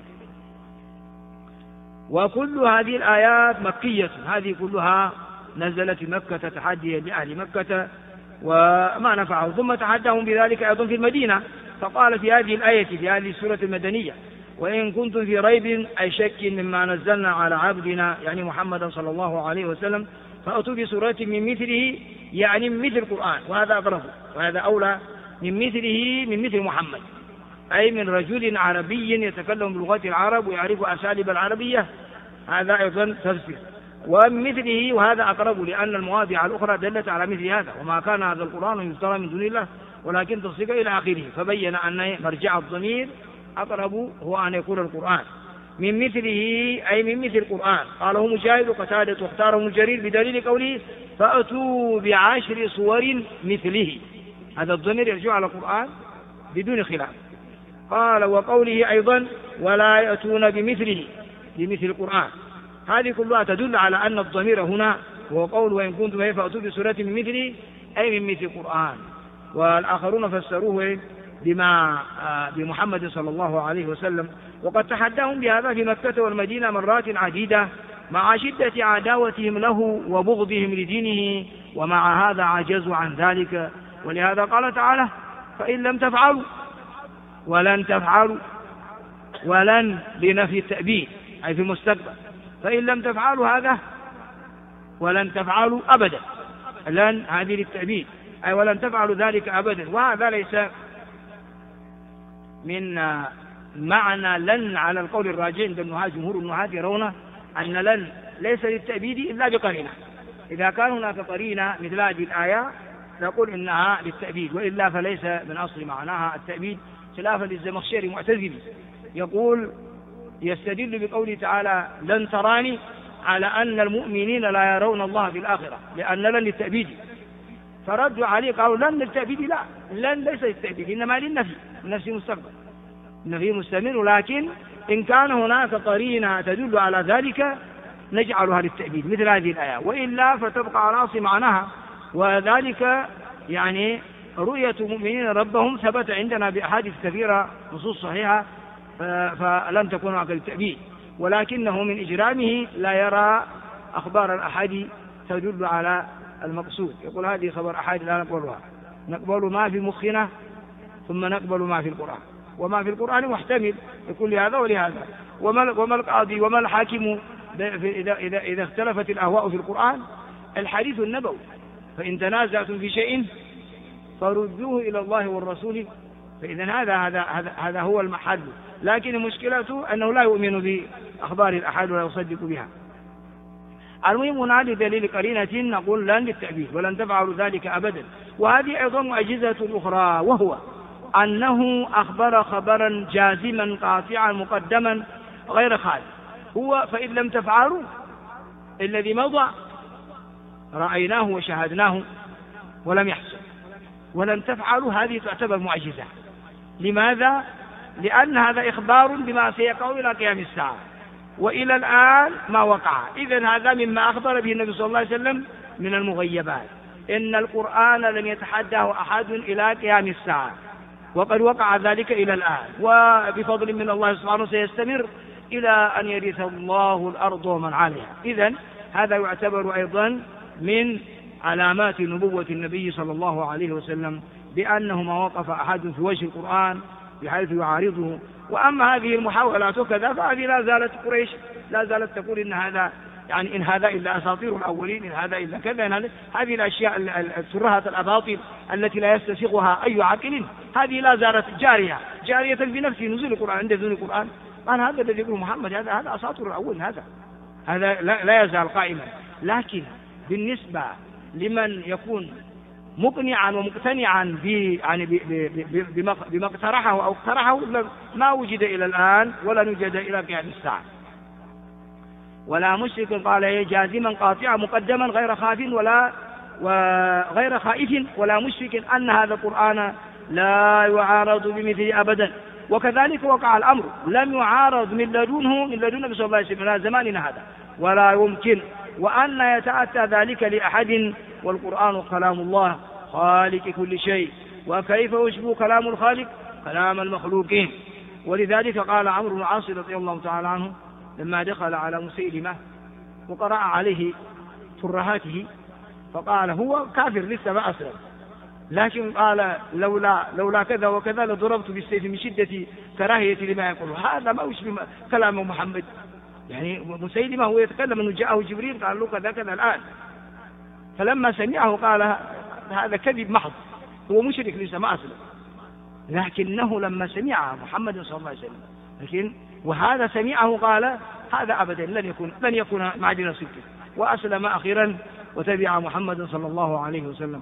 وكل هذه الآيات مكية، هذه كلها نزلت في مكة تحديا لأهل مكة وما نفعه. ثم تحداهم بذلك أيضا في المدينة فقال في هذه الآية في هذه السورة المدنية وإن كنتم في ريب أي شك مما نزلنا على عبدنا يعني محمد صلى الله عليه وسلم فأتوا بسورة من مثله يعني من مثل القرآن، وهذا أقرب وهذا أولى من مثله من مثل محمد أي من رجل عربي يتكلم بلغة العرب ويعرف أساليب العربية، هذا أيضا تفسير. ومثله وهذا أقرب لأن المواضع الأخرى دلت على مثل هذا وما كان هذا القرآن يفترى من دون الله ولكن تصديق إلى آخره. فبين أن مرجع الضمير أقرب هو أن يكون القرآن من مثله أي من مثل القرآن. قاله مجاهد وقتادة واختاره جرير بدليل قوله فأتوا بعشر صور مثله، هذا الضمير يرجع على القرآن بدون خلاف. قال وقوله أيضا ولا يأتون بمثله بمثل القرآن، هذه كلها تدل على أن الضمير هنا هو قول وإن كنتم فأتوا بسورة من مثله أي من مثل القرآن. والآخرون فسروه بمحمد صلى الله عليه وسلم. وقد تحداهم بهذا في مكة والمدينة مرات عديدة مع شدة عداوتهم له وبغضهم لدينه، ومع هذا عجزوا عن ذلك. ولهذا قال تعالى فإن لم تفعلوا ولن تفعلوا، ولن لنفي التأبيد أي في المستقبل، فإن لم تفعلوا هذا ولن تفعلوا أبدا، لن هذه للتأبيد أي ولن تفعلوا ذلك أبدا. وهذا ليس من معنى لن على القول الراجح عند النحاة. جمهور النحاة يرون أن لن ليس للتأبيد إلا بقرينة، إذا كان هناك قرينة مثل هذه الآية نقول إنها للتأبيد، وإلا فليس من أصل معناها التأبيد، خلافا للزمخشري المعتزلي يقول يستدل بقوله تعالى لن تراني على أن المؤمنين لا يرون الله في الآخرة لأن لن للتأبيد، فردوا عليه قالوا لن للتأبيد، لا، لن ليس للتأبيد، إنما للنفي، النفي مستقبل، النفي مستمر، ولكن إن كان هناك قرينة تدل على ذلك نجعلها للتأبيد مثل هذه الآية، وإلا فتبقى على أصل معناها، وذلك يعني رؤية المؤمنين ربهم ثبت عندنا بأحاديث كثيرة نصوص صحيحة، فلم تكن هكذا للتأبيد، ولكنه من إجرامه لا يرى أخبار الأحاديث تدل على المقصود، يقول هذه خبر أحاديث لا نقبلها، نقبل ما في مخنا ثم نقبل ما في القرآن، وما في القرآن محتمل يكون لهذا ولهذا، وما القاضي وما الحاكم إذا اختلفت الأهواء في القرآن الحديث النبوي، فإن تنازعتم في شيء فردوه إلى الله والرسول، فإذا هذا هو المحل، لكن المشكلة أنه لا يؤمن بأخبار الأحاد ولا يصدق بها. المهم هنا لدليل قرينة نقول لن للتأبيد ولن تفعلوا ذلك أبدا. وهذه أيضا معجزة أخرى، وهو أنه أخبر خبرا جازما قاطعا مقدما غير خالف، هو فإن لم تفعلوا الذي مضى رأيناه وشاهدناه ولم يحصل، ولن تفعلوا هذه تعتبر معجزة. لماذا؟ لأن هذا إخبار بما سيقع إلى قيام الساعة، وإلى الآن ما وقع، إذن هذا مما أخبر به النبي صلى الله عليه وسلم من المغيبات، إن القرآن لم يتحداه أحد إلى قيام الساعة، وقد وقع ذلك إلى الآن، وبفضل من الله سبحانه سيستمر إلى أن يرث الله الأرض ومن عليها. إذن هذا يعتبر أيضا من علامات نبوة النبي صلى الله عليه وسلم، بأنه ما وقف أحد في وجه القرآن بحيث يعارضه. وأما هذه المحاولات وكذا فهذه لا زالت قريش لا زالت تقول إن هذا يعني إن هذا إلا أساطير الأولين، إن هذا إلا كذا، هذه الأشياء الترهة الأباطيل التي لا يستسيغها أي عاقل، هذه لا زالت جارية بنفس نزول القرآن، عند نزول القرآن قال هذا الذي يقول محمد هذا أساطير الأولين، هذا لا يزال قائما. لكن بالنسبة لمن يكون مقنعا ومقتنعا بما اقترحه أو اقترحه ما وجد إلى الآن ولا نوجد إلى قيام الساعة. ولا مشرك قال جازما قاطعا مقدما غير خاف وغير خائف ولا مشرك أن هذا القرآن لا يعارض بمثله أبدا. وكذلك وقع الأمر، لم يعارض من لدن النبي صلى الله عليه وسلم زماننا هذا، ولا يمكن، وأن يتأتى ذلك لأحد، والقرآن كلام الله خالق كل شيء، وكيف يشبه كلام الخالق كلام المخلوقين. ولذلك قال عمرو بن العاص رضي الله تعالى عنه لما دخل على مسيلمة وقرأ عليه ترهاته فقال هو كافر لسه ما أسلم، لكن قال لولا كذا وكذا لضربت بالسيف من شدة كراهية لما يقول، هذا ما يشبه كلام محمد. يعني مسيلمة هو يتكلم أنه جاءه جبريل قال له كذا كذا الآن، فلما سمعه قال هذا كذب محض، هو مشرك لسه ما أسلم، لكنه لما سمع محمد صلى الله عليه وسلم وهذا سمعه قال هذا أبدا لن يكون معدن صدق، وأسلم أخيرا وتبع محمد صلى الله عليه وسلم.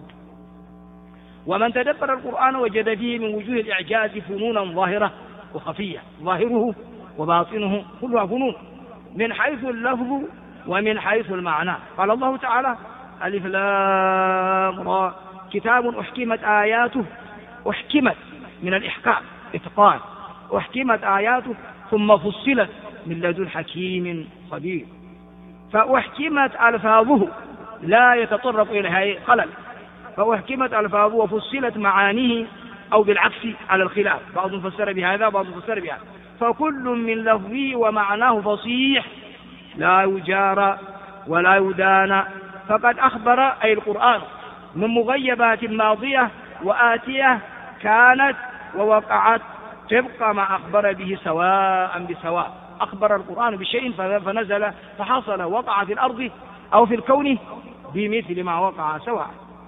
ومن تدبر القرآن وجد فيه من وجوه الإعجاز فنونا ظاهرة وخفية، ظاهره وباطنه كلها فنون من حيث اللفظ ومن حيث المعنى. قال الله تعالى ألف لام را كتاب أحكمت آياته، أحكمت من الإحكام إتقان، أحكمت آياته ثم فصلت من لدن حكيم خبير. فأحكمت ألفاظه لا يتطرق إليها خلل، فأحكمت ألفاظه وفصلت معانيه أو بالعكس على الخلاف، بعض فسر بهذا بعض فسر بهذا، فكل من لفظه ومعناه فصيح لا يجار ولا يدان. فقد أخبر أي القرآن من مغيبات ماضية وآتية كانت ووقعت تبقى ما أخبر به سواء بسواء. أخبر القرآن بشيء فنزل فحصل وقع في الأرض أو في الكون بمثل ما وقع سواء.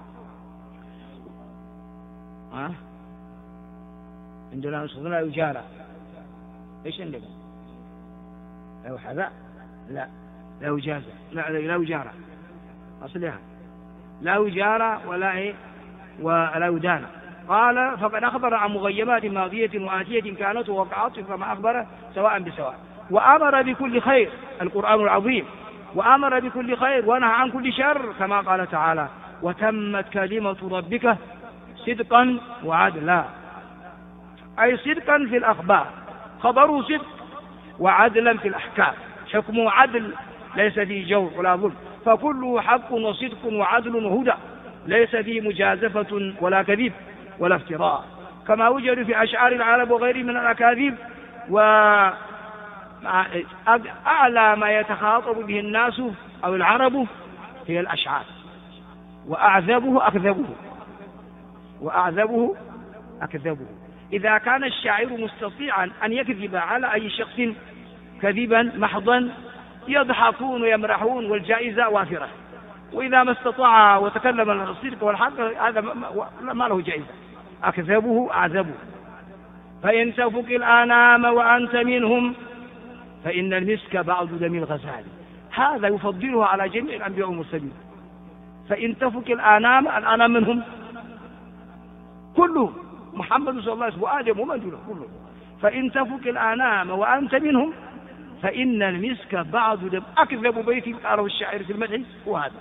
عندنا نصف لا يجارى، إيش عندك؟ لو حذاء لا يجازى، لا يجارى أصلها لا يجارى ولا يدان. قال فقد أخبر عن مغيبات ماضية وآتية كانت ووقعت كما أخبر سواء بسواء. وأمر بكل خير القرآن العظيم وأمر بكل خير ونهى عن كل شر، كما قال تعالى: وتمت كلمة ربك صدقا وعدلا، أي صدقا في الأخبار، خبره صدق، وعدلا في الأحكام، حكمه عدل ليس فيه جور ولا ظلم، فكله حق وصدق وعدل وهدى، ليس فيه مجازفة ولا كذب ولا افتراء، كما وجد في أشعار العرب وغيره من الأكاذيب. وأعلى ما يتخاطب به الناس أو العرب هي الأشعار، وأعذبه أكذبه. إذا كان الشاعر مستطيعا أن يكذب على أي شخص كذبا محضا يضحكون ويمرحون والجائزة وافرة، وإذا ما استطاع وتكلم عن الصدق والحق هذا ما له جائزة، أكذبه أعذبه. فإن تفك الآنام وأنت منهم فإن المسك بعض دم الغزال، هذا يفضله على جميع الأنبياء والمرسلين. فإن تفك الآنام منهم كلهم، محمد صلى الله عليه وسلم وآدم ومن دونه كلهم. فإن تفك الآنام وأنت منهم فإن المسك بعض دم، أكذب بيت قاله الشاعر في المدح هو هذا،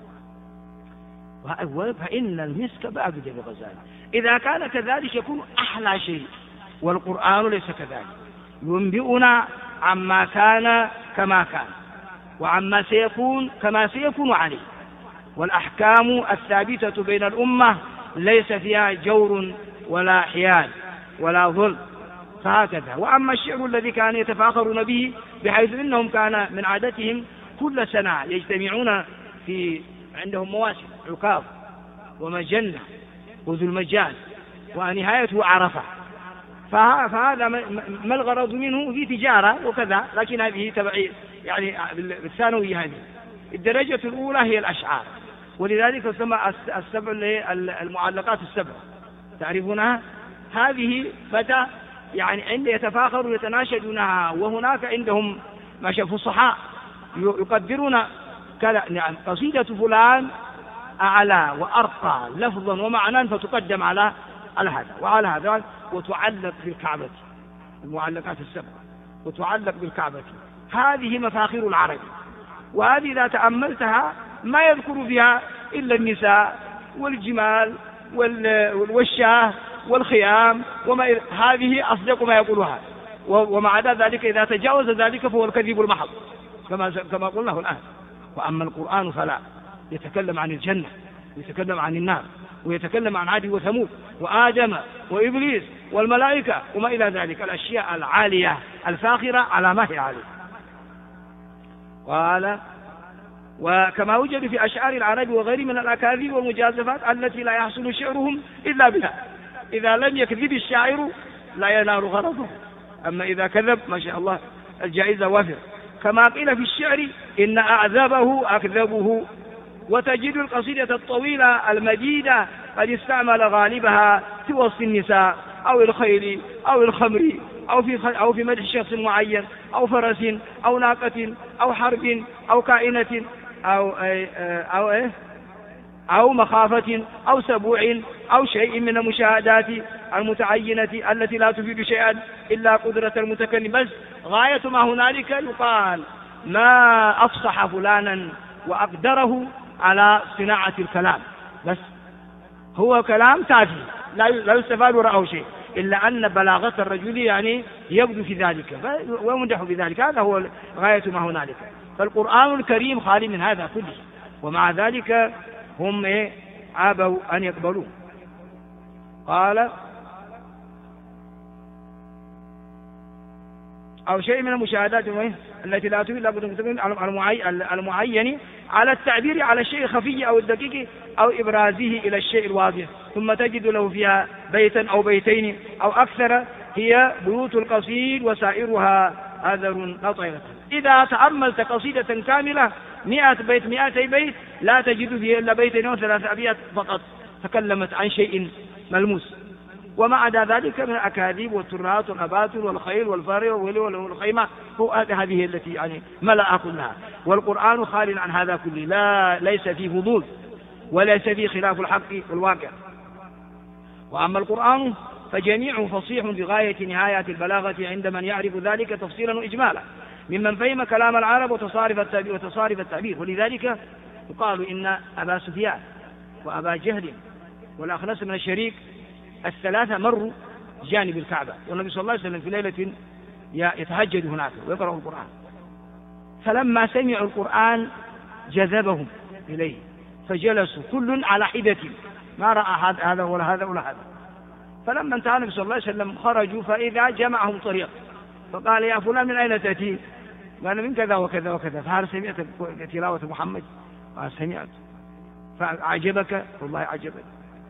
فإن المسك بعض دم الغزال. إذا كان كذلك يكون أحلى شيء، والقرآن ليس كذلك، ينبئنا عما كان كما كان، وعما سيكون كما سيكون عليه، والأحكام الثابتة بين الأمة ليس فيها جور ولا حياد ولا ظلم، فهكذا. وأما الشعر الذي كان يتفاخرون به، بحيث إنهم كان من عادتهم كل سنة يجتمعون عندهم مواسم، عكاظ ومجنة وذو المجال ونهايته عرفة، فهذا ما الغرض منه في تجارة وكذا، لكن هذه تبعية يعني الثانوية. هذه الدرجة الأولى هي الأشعار، ولذلك سمى السبع المعلقات السبع، تعرفونها؟ هذه فتى يعني عند يتفاخروا يتناشدونها، وهناك عندهم فصحاء يقدرون كذا، يعني قصيدة فلان أعلى وأرقى لفظا ومعنى فتقدم على هذا وعلى هذا، وتعلق بالكعبة، المعلقات السبع وتعلق بالكعبة. هذه مفاخر العرب، وهذه إذا تأملتها ما يذكر فيها إلا النساء والجمال والشاه والخيام هذه أصدق ما يقولها، ومع ذلك إذا تجاوز ذلك فهو الكذب المحض كما قلناه الآن. وأما القرآن فلا، يتكلم عن الجنة ويتكلم عن النار ويتكلم عن عاد وثمود وآدم وإبليس والملائكة وما إلى ذلك، الأشياء العالية الفاخرة على ما هي عالية. قال: وكما وجد في أشعار العرب وغير من الأكاذيب والمجازفات التي لا يحصل شعرهم إلا بها. إذا لم يكذب الشاعر لا ينال غرضه، أما إذا كذب ما شاء الله الجائزة وافر، كما قيل في الشعر: إن أعذبه أكذبه. وتجد القصيدة الطويلة المديدة قد استعمل غالبها في وصف النساء أو الخيل أو الخمر أو في مدح شخص معين أو فرس أو ناقة أو حرب أو كائنة أو مخافة أو سبوع أو شيء من المشاهدات المتعينة التي لا تفيد شيئا إلا قدرة المتكلم. بس غاية ما هنالك يقال ما أفصح فلانا وأقدره على صناعة الكلام، بس هو كلام تافه لا يستفاد وراءه شيء، إلا أن بلاغة الرجل يعني يبدو في ذلك ويمدح بذلك، هذا هو غاية ما هنالك. فالقرآن الكريم خالي من هذا كله، ومع ذلك هم عابوا أن يقبلوه. قال: أو شيء من المشاهدات التي لا تفيد المعين على التعبير على الشيء الخفي أو الدقيق أو إبرازه إلى الشيء الواضح، ثم تجد له فيها بيتا أو بيتين أو أكثر، هي بيوت القصيد وسائرها أذر قطيرة. إذا تأملت قصيدة كاملة 100 بيت 200 بيت لا تجد فيها إلا بيتين أو 3 أبيات فقط تكلمت عن شيء ملموس، وما عدا ذلك من الأكاذيب والترهات والأباطيل والخيل والفار والخيمة هذه التي يعني ملأ كلها. والقرآن خال عن هذا كله، ليس فيه فضول وليس فيه خلاف الحق والواقع. وأما القرآن فجميعه فصيح بغاية نهاية البلاغة عند من يعرف ذلك تفصيلا وإجمالا، ممن فهم كلام العرب وتصارف التعبير. ولذلك يقال إن أبا سفيان وأبا جهل والأخنس من الشريك الثلاثة مروا جانب الكعبة، والنبي صلى الله عليه وسلم في ليلة يتهجد هناك ويقرأ القرآن، فلما سمعوا القرآن جذبهم إليه فجلسوا كل على حدة، ما رأى هذا ولا هذا ولا هذا. فلما انتهى النبي صلى الله عليه وسلم خرجوا فإذا جمعهم طريق، فقال يا فلان من أين تأتي؟ قال من كذا وكذا وكذا. فهل سمعت تلاوة محمد؟ قال سمعت. فأعجبك؟ والله أعجبك.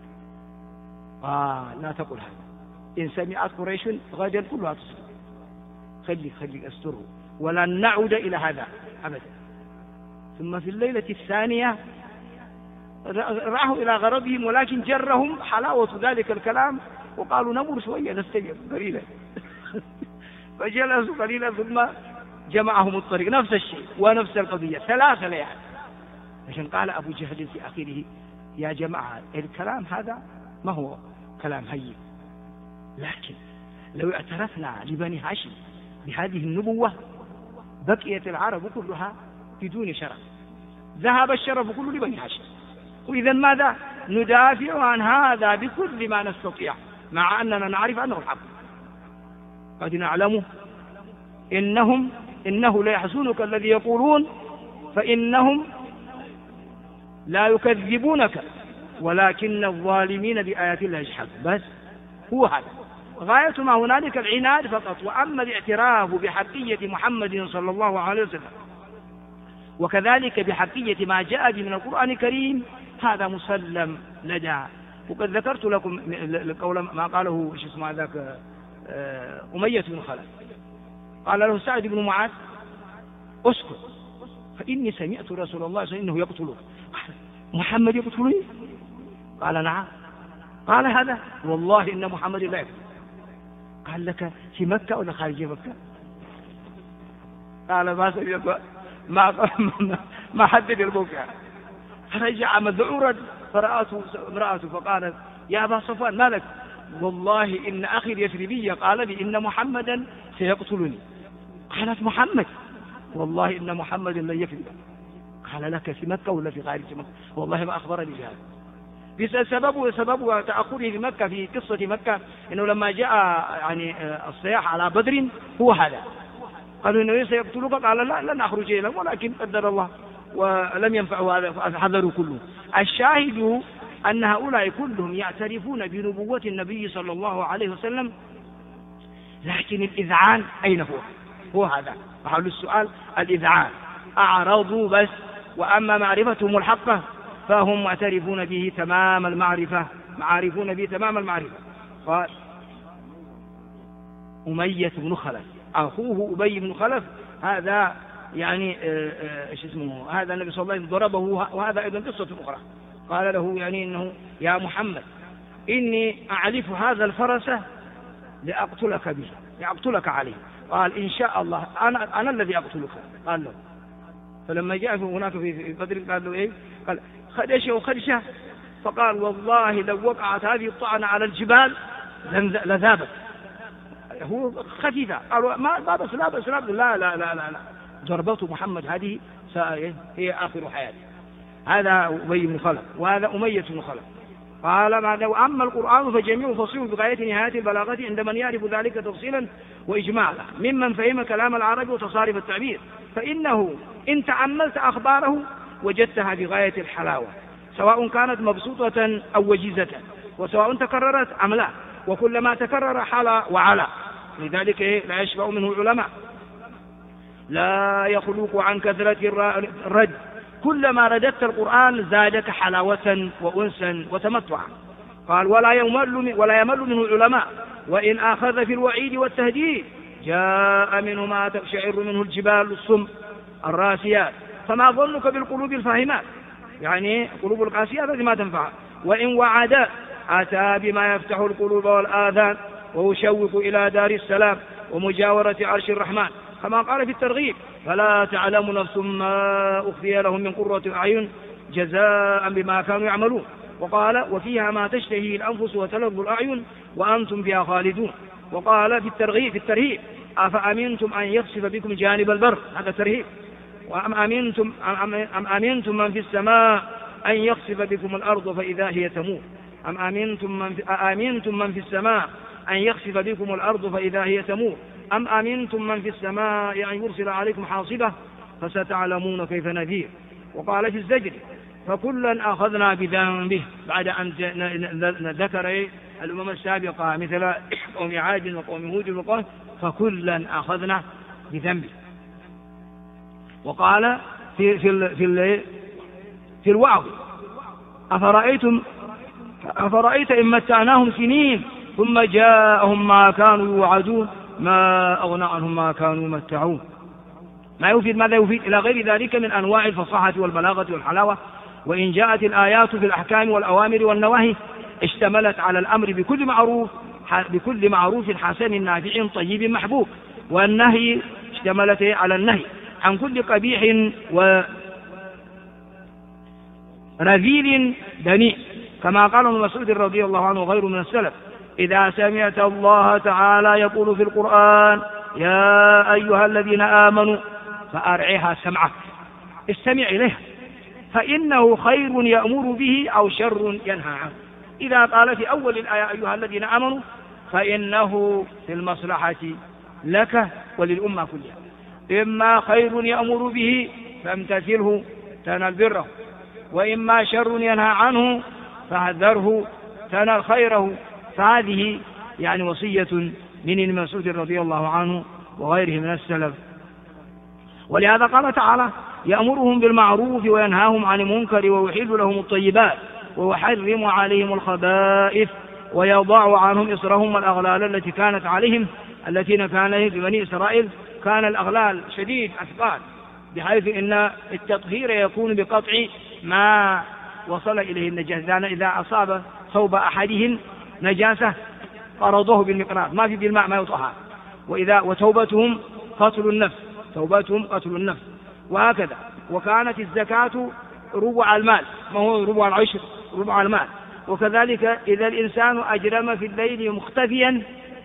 قال لا تقل هذا، إن سمعت قريش غدا كلها تصدق، خلي أستره ولن نعود إلى هذا أبدا. ثم في الليلة الثانية رعوا إلى غرضهم، ولكن جرهم حلاوة ذلك الكلام وقالوا نمر شوية نستمع قليلا فجلسوا قليلا ثم جمعهم الطريق، نفس الشيء ونفس القضية 3 ليال. عشان قال أبو جهل في آخره يا جماعة الكلام هذا ما هو كلام هين، لكن لو اعترفنا لبني هاشم بهذه النبوة بقيت العرب كلها بدون شرف، ذهب الشرف كله لبني هاشم. وإذا ماذا؟ ندافع عن هذا بكل ما نستطيع، مع أننا نعرف أنه الحق. قد نعلم إنه لا يحزنك الذي يقولون فإنهم لا يكذبونك ولكن الظالمين بآيات الله يجحدون. بس هو هذا غاية ما هنالك العناد فقط. وأما الاعتراف بحقية محمد صلى الله عليه وسلم وكذلك بحقية ما جاء به من القرآن الكريم هذا مسلم لدى. وقد ذكرت لكم قول ما قاله ذاك أمية بن خلف، قال له سعد بن معاذ اسكت فإني سمعت رسول الله صلى الله عليه وسلم إنه يقتلك. محمد يقتلني؟ قال نعم. قال هذا والله إن محمد لا يقتل. قال لك في مكة ولا خارج مكة؟ قال ما حدد الموقع. فرجع مذعورا فرأته امرأته فقالت يا أبا صفوان ما لك؟ والله إن أخي اليثربي قال لي إن محمدا سيقتلني. قالت محمد؟ والله إن محمد لن يكذب. قال لك في مكة ولا في خارج مكة؟ والله ما أخبرني بهذا. سبب تأخره في مكة في قصة مكة إنه لما جاء يعني الصياح على بدر هو هذا، قالوا إنه سيقتلك، قال لا لن أخرج إليهم ولكن قدر الله ولم ينفعوا هذا حذروا كله. الشاهد أن هؤلاء كلهم يعترفون بنبوة النبي صلى الله عليه وسلم، لكن الإذعان أين هو هذا محل السؤال. الإذعان أعرضوا بس، وأما معرفتهم الحقة فهم معترفون به تمام المعرفة، معارفون به تمام المعرفة. قال أمية بن خلف أخوه أبي بن خلف هذا يعني هذا النبي صلى الله عليه وسلم ضربه، وهذا أيضا قصة أخرى. قال له يعني إنه يا محمد إني أعرف هذا الفرس لأقتلك به، لأقتلك عليه. قال إن شاء الله أنا الذي أقتلك. قال له. فلما جاء هناك في بدر قال له إيه؟ قال خدشه. فقال والله لو وقعت هذه الطعنة على الجبال لذابت. هو خفيفة. قالوا ما بس لا بس لا ضربته محمد هذه هي آخر حياته. هذا أبي بن خلف وهذا أمية بن خلف. قال ماذا؟ وأما القرآن فجميع فصيل بغاية نهاية البلاغة عند من يعرف ذلك تفصيلا وإجمالا ممن فهم كلام العرب وتصارف التعبير، فإنه إن تأملت أخباره وجدتها بغاية الحلاوة، سواء كانت مبسوطة أو وجيزة، وسواء تكررت أم لا، وكلما تكرر حلا وعلا. لذلك لا يشبع منه العلماء، لا يخلق عن كثرة الرد، كلما رددت القرآن زادك حلاوة وأنسا وتمتعا. قال ولا يمل منه العلماء، وإن أخذ في الوعيد والتهديد جاء منه ما تقشعر منه الجبال الصم الراسيات، فما ظنك بالقلوب الفاهمات، يعني قلوب القاسيات التي ما تنفع. وإن وعد أتى بما يفتح القلوب والآذان ويشوق إلى دار السلام ومجاورة عرش الرحمن، كما قال في الترغيب فلا تعلم نفس ما أخفي لهم من قرة أعين جزاء بما كانوا يعملون. وقال وفيها ما تشتهي الأنفس وتلذ الأعين وأنتم فيها خالدون. وقال في الترهيب أفأمنتم أن يخسف بكم جانب البر، هذا ترهيب. أم أمنتم من في السماء أن يخسف بكم الأرض فإذا هي تمور. أأمنتم من في السماء أن يخسف بكم الأرض فإذا هي تمور أم أمنتم من في السماء أن يرسل عليكم حاصبة فستعلمون كيف نذير. وقال في الزجر فكلا أخذنا بذنبه، بعد أن ذكر الأمم السابقة مثل قوم عاد وقوم هود وقوم، فكلا أخذنا بذنبه. وقال في الوعظ أفرأيت إن متعناهم سنين ثم جاءهم ما كانوا يوعدون ما أغنى عنهم ما كانوا يمتعون. ما يفيد ماذا يفيد إلى غير ذلك من أنواع الفصاحة والبلاغة والحلاوة. وإن جاءت الآيات في الأحكام والأوامر والنواهي اشتملت على الأمر بكل معروف حسن نافع طيب محبوب، والنهي اشتملت على النهي عن كل قبيح ورذيل دنيء، كما قال ابن مسعود رضي الله عنه وغيره من السلف إذا سمعت الله تعالى يقول في القرآن يا أيها الذين آمنوا فأرعها سمعك، استمع إليه فإنه خير يأمر به أو شر ينهى عنه. إذا قال في أول الآية أيها الذين آمنوا فإنه في المصلحة لك وللأمة كلها، إما خير يأمر به فامتثله تنال بره، وإما شر ينهى عنه فاحذره تنال خيره. فهذه يعني وصية من ابن مسعود رضي الله عنه وغيره من السلف. ولهذا قال تعالى يأمرهم بالمعروف وينهاهم عن المنكر ويحل لهم الطيبات ويحرم عليهم الخبائث ويضع عنهم إصرهم والأغلال التي كانت عليهم التي كان ببني إسرائيل. كان الأغلال شديد أثقال بحيث إن التطهير يكون بقطع ما وصل إليه النجاسة. إذا أصاب ثوب أحدهم نجاسة فرضوه بالمقراض ما في بالماء ما يطهر. وتوبتهم قتل النفس وهكذا. وكانت الزكاة ربع المال، ما هو ربع العشر ربع المال. وكذلك إذا الإنسان أجرم في الليل مختفيا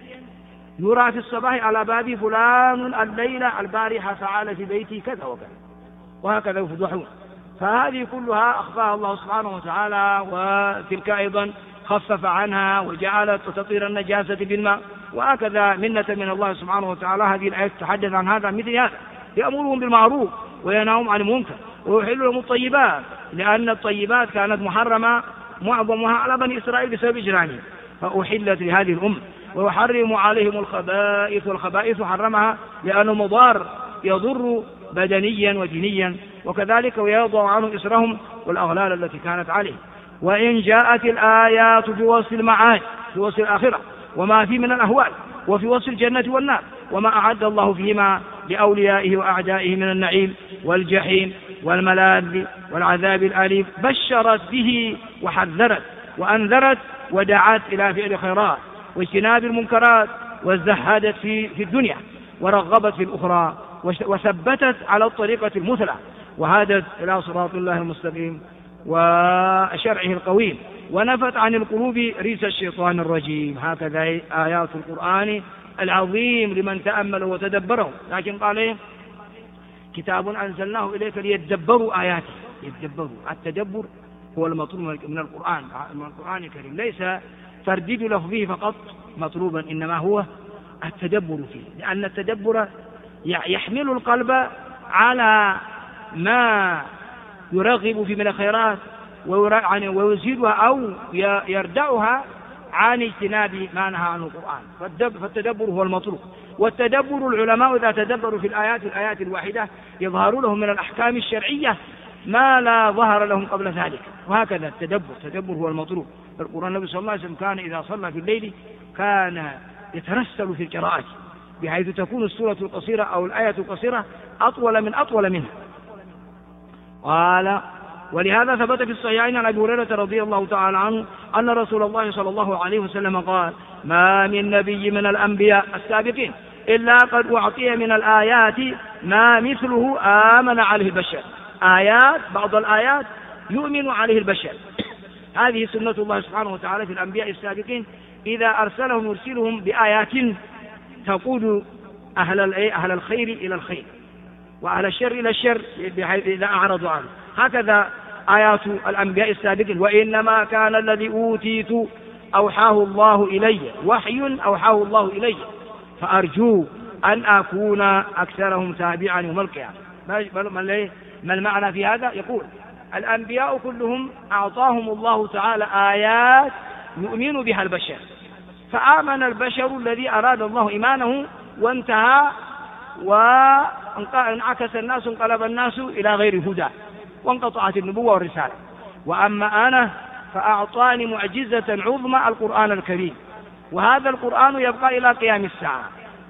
يرى في الصباح على باب فلان الليلة البارحة فعل في بيتي كذا وكذا، وهكذا يفضحون. فهذه كلها أخفاها الله سبحانه وتعالى، وتلك أيضا خفف عنها وجعلت تطهير النجاسة بالماء، وهكذا منة من الله سبحانه وتعالى. هذه الآية تتحدث عن هذا مثل هذا، يأمرهم بالمعروف وينهاهم عن المنكر ويحل لهم الطيبات، لأن الطيبات كانت محرمة معظمها على بني إسرائيل بسبب إجرامهم فأحلت لهذه الأمة. ويحرم عليهم الخبائث، والخبائث حرمها لأنه مضار يضر بدنيا ودينيا. وكذلك ويضع عنهم إسرهم والأغلال التي كانت عليه. وإن جاءت الآيات في وصف المعاد في وصف الآخرة وما فيه من الأهوال، وفي وصف الجنة والنار وما أعد الله فيهما لأوليائه وأعدائه من النعيم والجحيم والملاذ والعذاب الأليم، بشرت به وحذرت وأنذرت ودعت إلى فعل خيرات واجتناب المنكرات، وازدهدت في الدنيا ورغبت في الأخرى، وثبتت على الطريقة المثلى، وهادت إلى صراط الله المستقيم وشرعه القويم، ونفت عن القلوب ريس الشيطان الرجيم. هكذا آيات القرآن العظيم لمن تأمله وتدبره. لكن قال كتاب أنزلناه إليك ليتدبروا آياته. يتدبروا، التدبر هو المطلوب من القرآن الكريم، ليس ترديد لفظه فقط مطلوبا، إنما هو التدبر فيه، لأن التدبر يحمل القلب على ما يرغب في من الخيرات ويزيدها أو يردعها عن اجتناب ما نهى عنه القرآن. فالتدبر هو المطلوب. والتدبر العلماء إذا تدبروا في الآيات الواحدة يظهر لهم من الأحكام الشرعية ما لا ظهر لهم قبل ذلك. وهكذا التدبر هو المطلوب. القرآن النبي صلى الله عليه وسلم كان إذا صلى في الليل كان يترسل في القراءة بحيث تكون السورة القصيرة أو الآية القصيرة أطول منها. قال ولهذا ثبت في الصحيحين عن أبي هريرة رضي الله تعالى عنه أن رسول الله صلى الله عليه وسلم قال ما من نبي من الأنبياء السابقين إلا قد أعطي من الآيات ما مثله آمن عليه البشر. بعض الآيات يؤمن عليه البشر. هذه سنة الله سبحانه وتعالى في الأنبياء السابقين، إذا أرسلهم يرسلهم بآيات تقود أهل الخير إلى الخير وأهل الشر إلى الشر بحيث إذا أعرضوا عنه. هكذا آيات الأنبياء السابقين: وإنما كان الذي أوتيت أوحاه الله إلي، وحي أوحاه الله إلي، فأرجو أن أكون أكثرهم تابعا يوم القيامة. ما المعنى في هذا؟ يقول الأنبياء كلهم أعطاهم الله تعالى آيات يؤمن بها البشر، فآمن البشر الذي أراد الله إيمانه وانتهى، وانعكس الناس، انقلب الناس إلى غير هدى، وانقطعت النبوة والرسالة. وأما أنا فأعطاني معجزة عظمى القرآن الكريم، وهذا القرآن يبقى إلى قيام الساعة،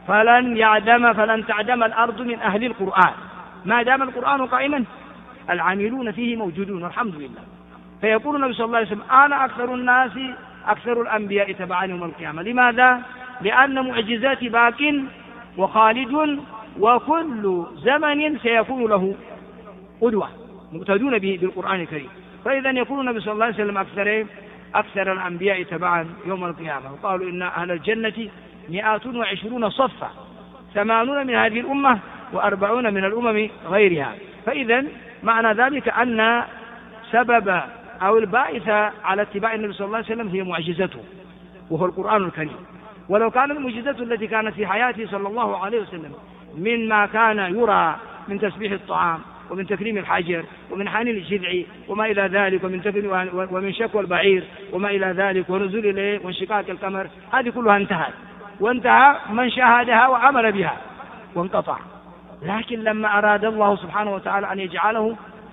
فلن تعدم الأرض من أهل القرآن ما دام القرآن قائما، العاملون فيه موجودون والحمد لله. فيقول النبي صلى الله عليه وسلم: أنا أكثر الناس أكثر الأنبياء تبعا يوم القيامة. لماذا؟ لأن معجزاتي باق وخالد، وكل زمن سيكون له قدوة مقتدون به بالقرآن الكريم. فإذا يكون النبي صلى الله عليه وسلم أكثر الأنبياء تبعا يوم القيامة. وقالوا إن أهل الجنة 120 صفا، 80 من هذه الأمة و40 من الأمم غيرها. فإذا معنى ذلك أن سبب أو الباعث على اتباع النبي صلى الله عليه وسلم هي معجزته، وهو القرآن الكريم. ولو كان المعجزة التي كانت في حياته صلى الله عليه وسلم مما كان يرى من تسبيح الطعام، ومن تكريم الحجر، ومن حنين الجذع، وما إلى ذلك، ومن شكوى البعير، وما إلى ذلك، ونزول الليل، وانشقاق القمر، هذه كلها انتهت، وانتهى من شاهدها وعمل بها وانقطع. لكن لما أراد الله سبحانه وتعالى أن يجعله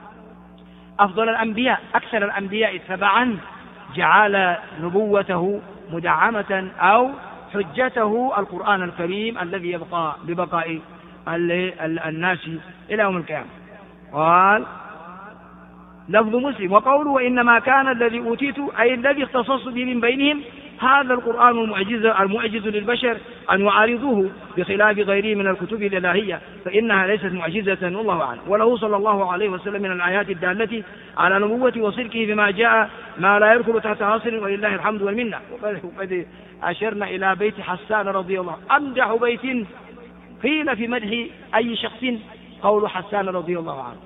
أفضل الأنبياء أكثر الأنبياء تبعا، جعل نبوته مدعمة أو حجته القرآن الكريم الذي يبقى ببقاء الناس إلى يوم القيامة. قال لفظ مسلم: وقوله وإنما كان الذي أوتيت أي الذي اختصصت به من بينهم هذا القرآن المعجز للبشر أن يعارضوه بخلاف غيره من الكتب الإلهية، فإنها ليست معجزة والله أعلم. وله صلى الله عليه وسلم من الآيات الدالة على نبوته وصدقه بما جاء ما لا يركب تحت حاصر، ولله الحمد والمنة. وقد أشرنا إلى بيت حسان رضي الله عنه، أمدح بيت قيل في مدح أي شخص قول حسان رضي الله عنه: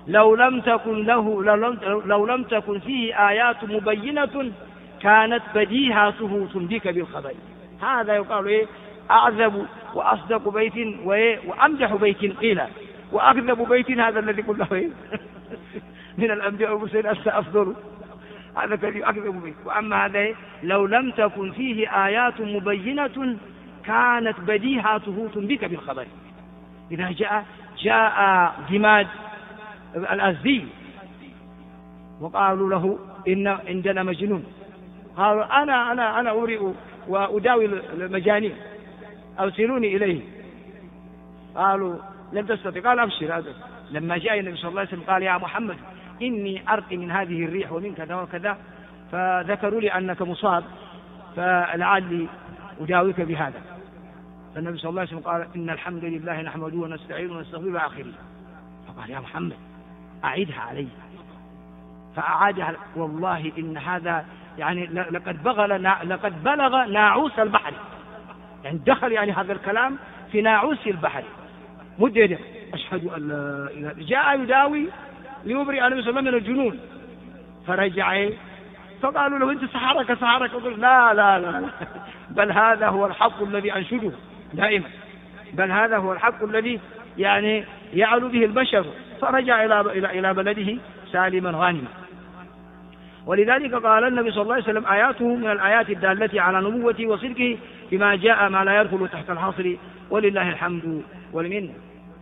لو لم تكن فيه آيات مبينة كانت بديهاته تنبيك بالخبر. هذا يقال أعذب وأصدق بيت وأمدح بيت قيل، وأكذب بيت هذا الذي كله من الأنبياء والمرسلين أفضل، هذا الذي أكذب بيت. وأما هذا لو لم تكن فيه آيات مبينة كانت بديهاته تنبيك بالخبر. إذا جاء جماد الأزدي وقالوا له إن عندنا مجنون، قالوا أنا أورئ وأداوي المجانين، أرسلوني إليه. قالوا لم تستطع، قال أبشر. هذا لما جاء النبي صلى الله عليه وسلم قال: يا محمد إني أرقي من هذه الريح ومن كذا وكذا، فذكروا لي أنك مصاب فلعلي أداويك بهذا. فالنبي صلى الله عليه وسلم قال: إن الحمد لله نحمده ونستعينه ونستغفره آخره. فقال: يا محمد أعيدها علي، فأعادها. والله إن هذا يعني لقد بلغ ناعوس البحر، يعني دخل يعني هذا الكلام في ناعوس البحر مدة. أشهد أن لا إله. جاء يداوي ليبرئ النبي صلى الله عليه وسلم من الجنون، فرجع فقالوا له: أنت سحرك. قال: لا بل هذا هو الحق الذي أنشده دائما، بل هذا هو الحق الذي يعني يعلو به البشر. فرجع إلى بلده سالما غانما. ولذلك قال النبي صلى الله عليه وسلم: آياته من الآيات الدالة على نبوته وصدقه بما جاء ما لا يدخل تحت الحصر، ولله الحمد والمنة.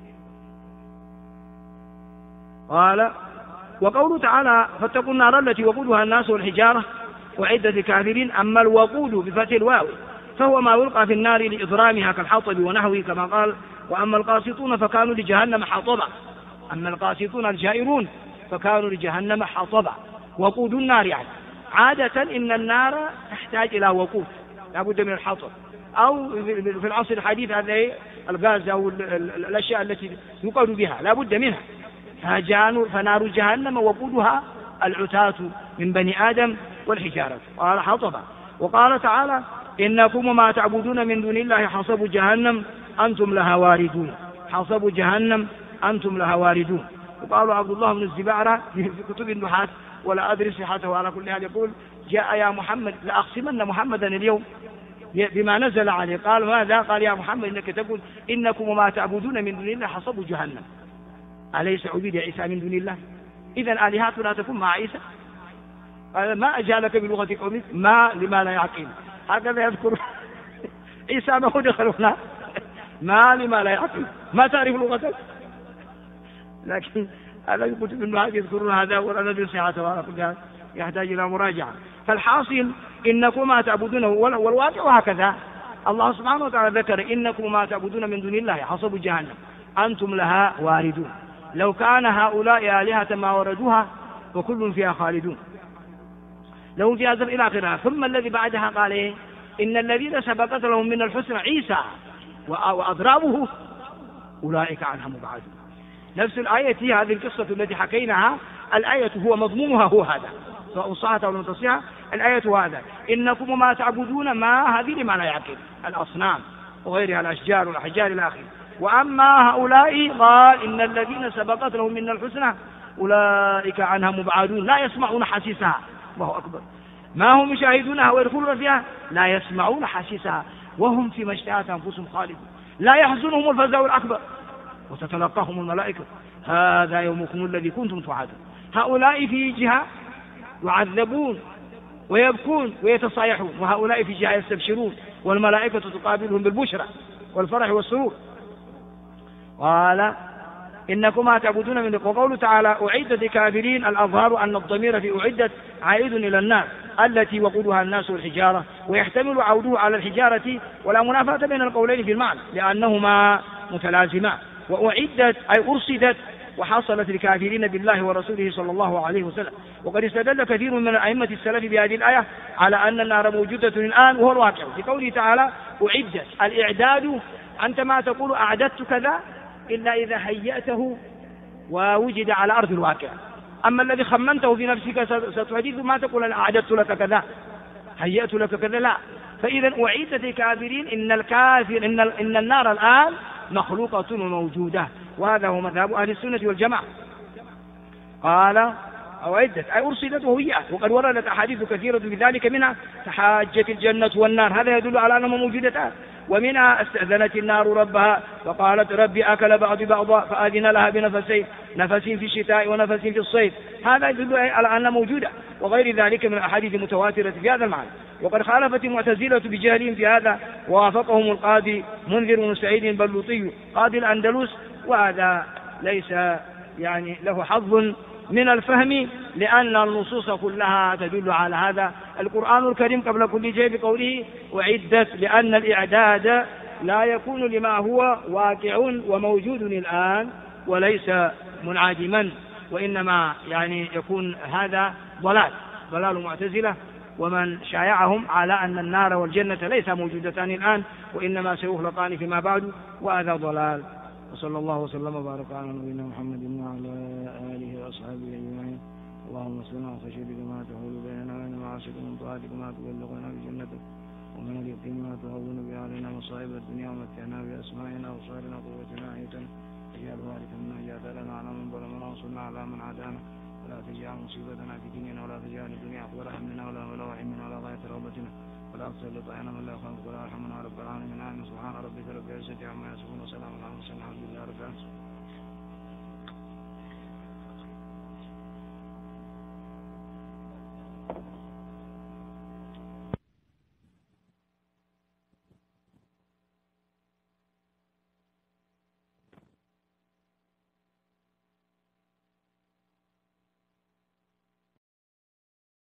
قال: وقوله تعالى: فاتقوا النار التي وقودها الناس والحجارة وعدة الكافرين. أما الوقود بفتح الواو فهو ما يلقى في النار لإضرامها كالحطب ونحوه، كما قال: وأما القاسطون فكانوا لجهنم حطبا. أما القاسطون الجائرون فكانوا لجهنم حطبا. وقود النار يعني عادة إن النار تحتاج إلى وقود، لا بد من الحطب، أو في العصر الحديث هذا الغاز أو الأشياء التي يوقد بها لا بد منها. فنار جهنم وقودها العتاة من بني آدم والحجارة. قال حطبا. وقال تعالى: إنكم ما تعبدون من دون الله حصب جهنم أنتم لها واردون، حصب جهنم أنتم لها واردون. وقالوا عبد الله بن الزبارة في كتب النحاة ولا أدري صحته، على كل حال يقول جاء يا محمد لأقسمن محمدا اليوم بما نزل عليه. قال ماذا؟ قال يا محمد إنك تقول إنكم وما تعبدون من دون الله حصب جهنم، أليس عبيد عيسى من دون الله؟ إذن آلهتنا تكون مع عيسى؟ قال ما أجالك بلغة قومك ما لما لا يعقل، هكذا يذكر عيسى ما هو دخل هنا ما لما لا يعقل، ما تعرف لغتك. لكن هذا كتب النحاة يذكرون هذا ولا ندري صحته، ولا كل يحتاج إلى مراجعة. فالحاصل إنكم ما تعبدونه، والواقع هكذا. الله سبحانه وتعالى ذكر إنكم ما تعبدون من دون الله حصب جهنم أنتم لها واردون. لو كان هؤلاء آلهة ما وردوها وكل فيها خالدون، لهم فيها زر إلى آخرها. ثم الذي بعدها قال إيه؟ إن الذين سبقت لهم من الحسنى عيسى وأضرابه أولئك عنها مبعدون. نفس الآية هي هذه القصة التي حكيناها، الآية هو مضمونها هو هذا، سواء صحت أو لم تصح الآية هذا. إنكم ما تعبدون ما هذه لما لا يعقل، الأصنام وغيرها الأشجار والأحجار إلى آخره. وأما هؤلاء قال إن الذين سبقت لهم من الحسنى أولئك عنها مبعدون لا يسمعون حسيسها، الله أكبر، ما هم يشاهدونها ويدخلون فيها لا يسمعون حسيسها وهم فيما اشتهت أنفسهم خالدون لا يحزنهم الفزع الأكبر وتتلقاهم الملائكة هذا يومكم الذي كنتم توعدون. هؤلاء في جهة يعذبون ويبكون ويتصايحون، وهؤلاء في جهة يستبشرون والملائكة تقابلهم بالبشرى والفرح والسرور. قال إنكم ما تعبدون من، وقوله تعالى أعدت للكافرين، الأظهر أن الضمير في أعدت عائد إلى النار التي وقودها الناس والحجارة، ويحتمل عوده على الحجارة، ولا منافاة بين القولين في المعنى لأنهما متلازمان. وأعدت أي أرصدت وحصلت للكافرين بالله ورسوله صلى الله عليه وسلم. وقد استدل كثير من أئمة السلف بهذه الآية على أن النار موجودة الآن وهو الواقع، في قوله تعالى أعدت. الإعداد أنت ما تقول أعددت كذا إلا إذا هيأته ووجد على أرض الواقع، أما الذي خمنته في نفسك ستحدث ما تقول أنا أعددت لك كذا هيأت لك كذا، لا. فإذا أعدت الكافرين إن النار الآن مخلوقة وموجودة، وهذا هو مذهب أهل السنة والجماعة. قال أعدت أي أرصدت وهيأت، وقد وردت أحاديث كثيرة بذلك، منها تحاجت الجنة والنار، هذا يدل على أنهما موجودتان. ومنها استأذنت النار ربها فقالت ربي أكل بعض بعضا فأذن لها بنفسين، نفس في الشتاء ونفس في الصيف، هذا يدل على أنها موجودة، وغير ذلك من الأحاديث المتواترة في هذا المعنى. وقد خالفت المعتزلة بجهلهم في هذا، ووافقهم القاضي منذر بن سعيد البلوطي قاضي الأندلس، وهذا ليس له حظ من الفهم، لأن النصوص كلها تدل على هذا. القرآن الكريم قبل كل شيء بقوله أعدت، لأن الإعداد لا يكون لما هو واقع وموجود الآن وليس منعدما، وإنما يكون هذا ضلال معتزلة ومن شايعهم على أن النار والجنة ليس موجودتان الآن وإنما سيخلقان فيما بعد، وهذا ضلال. وصلى الله وسلم وبارك على نبينا محمد وعلى آله وأصحابه أجمعين. اللهم صلنا وخشيتك ما تحول بيننا وبين معاصيك، من طاعتك ما تبلغنا بجنتك، ومن اليقين ما تهون به علينا مصائب الدنيا، ومتعنا بأسمائنا وأبصارنا وقوتنا أحيتنا، اجعل وارثا منا، اجعل ثأرنا على من ظلمنا، وانصرنا على من عادانا، ولا تجعل مصيبتنا في ديننا، ولا تجعل الدنيا أكبر همنا ولا مبلغ علمنا ولا غاية رغبتنا، ولا تسلط علينا من لا يخافك ولا يرحمنا، رب العالمين. سبحان ربك رب العزة عما يصفون، وسلام على المرسلين، الحمد لله رب العالمين.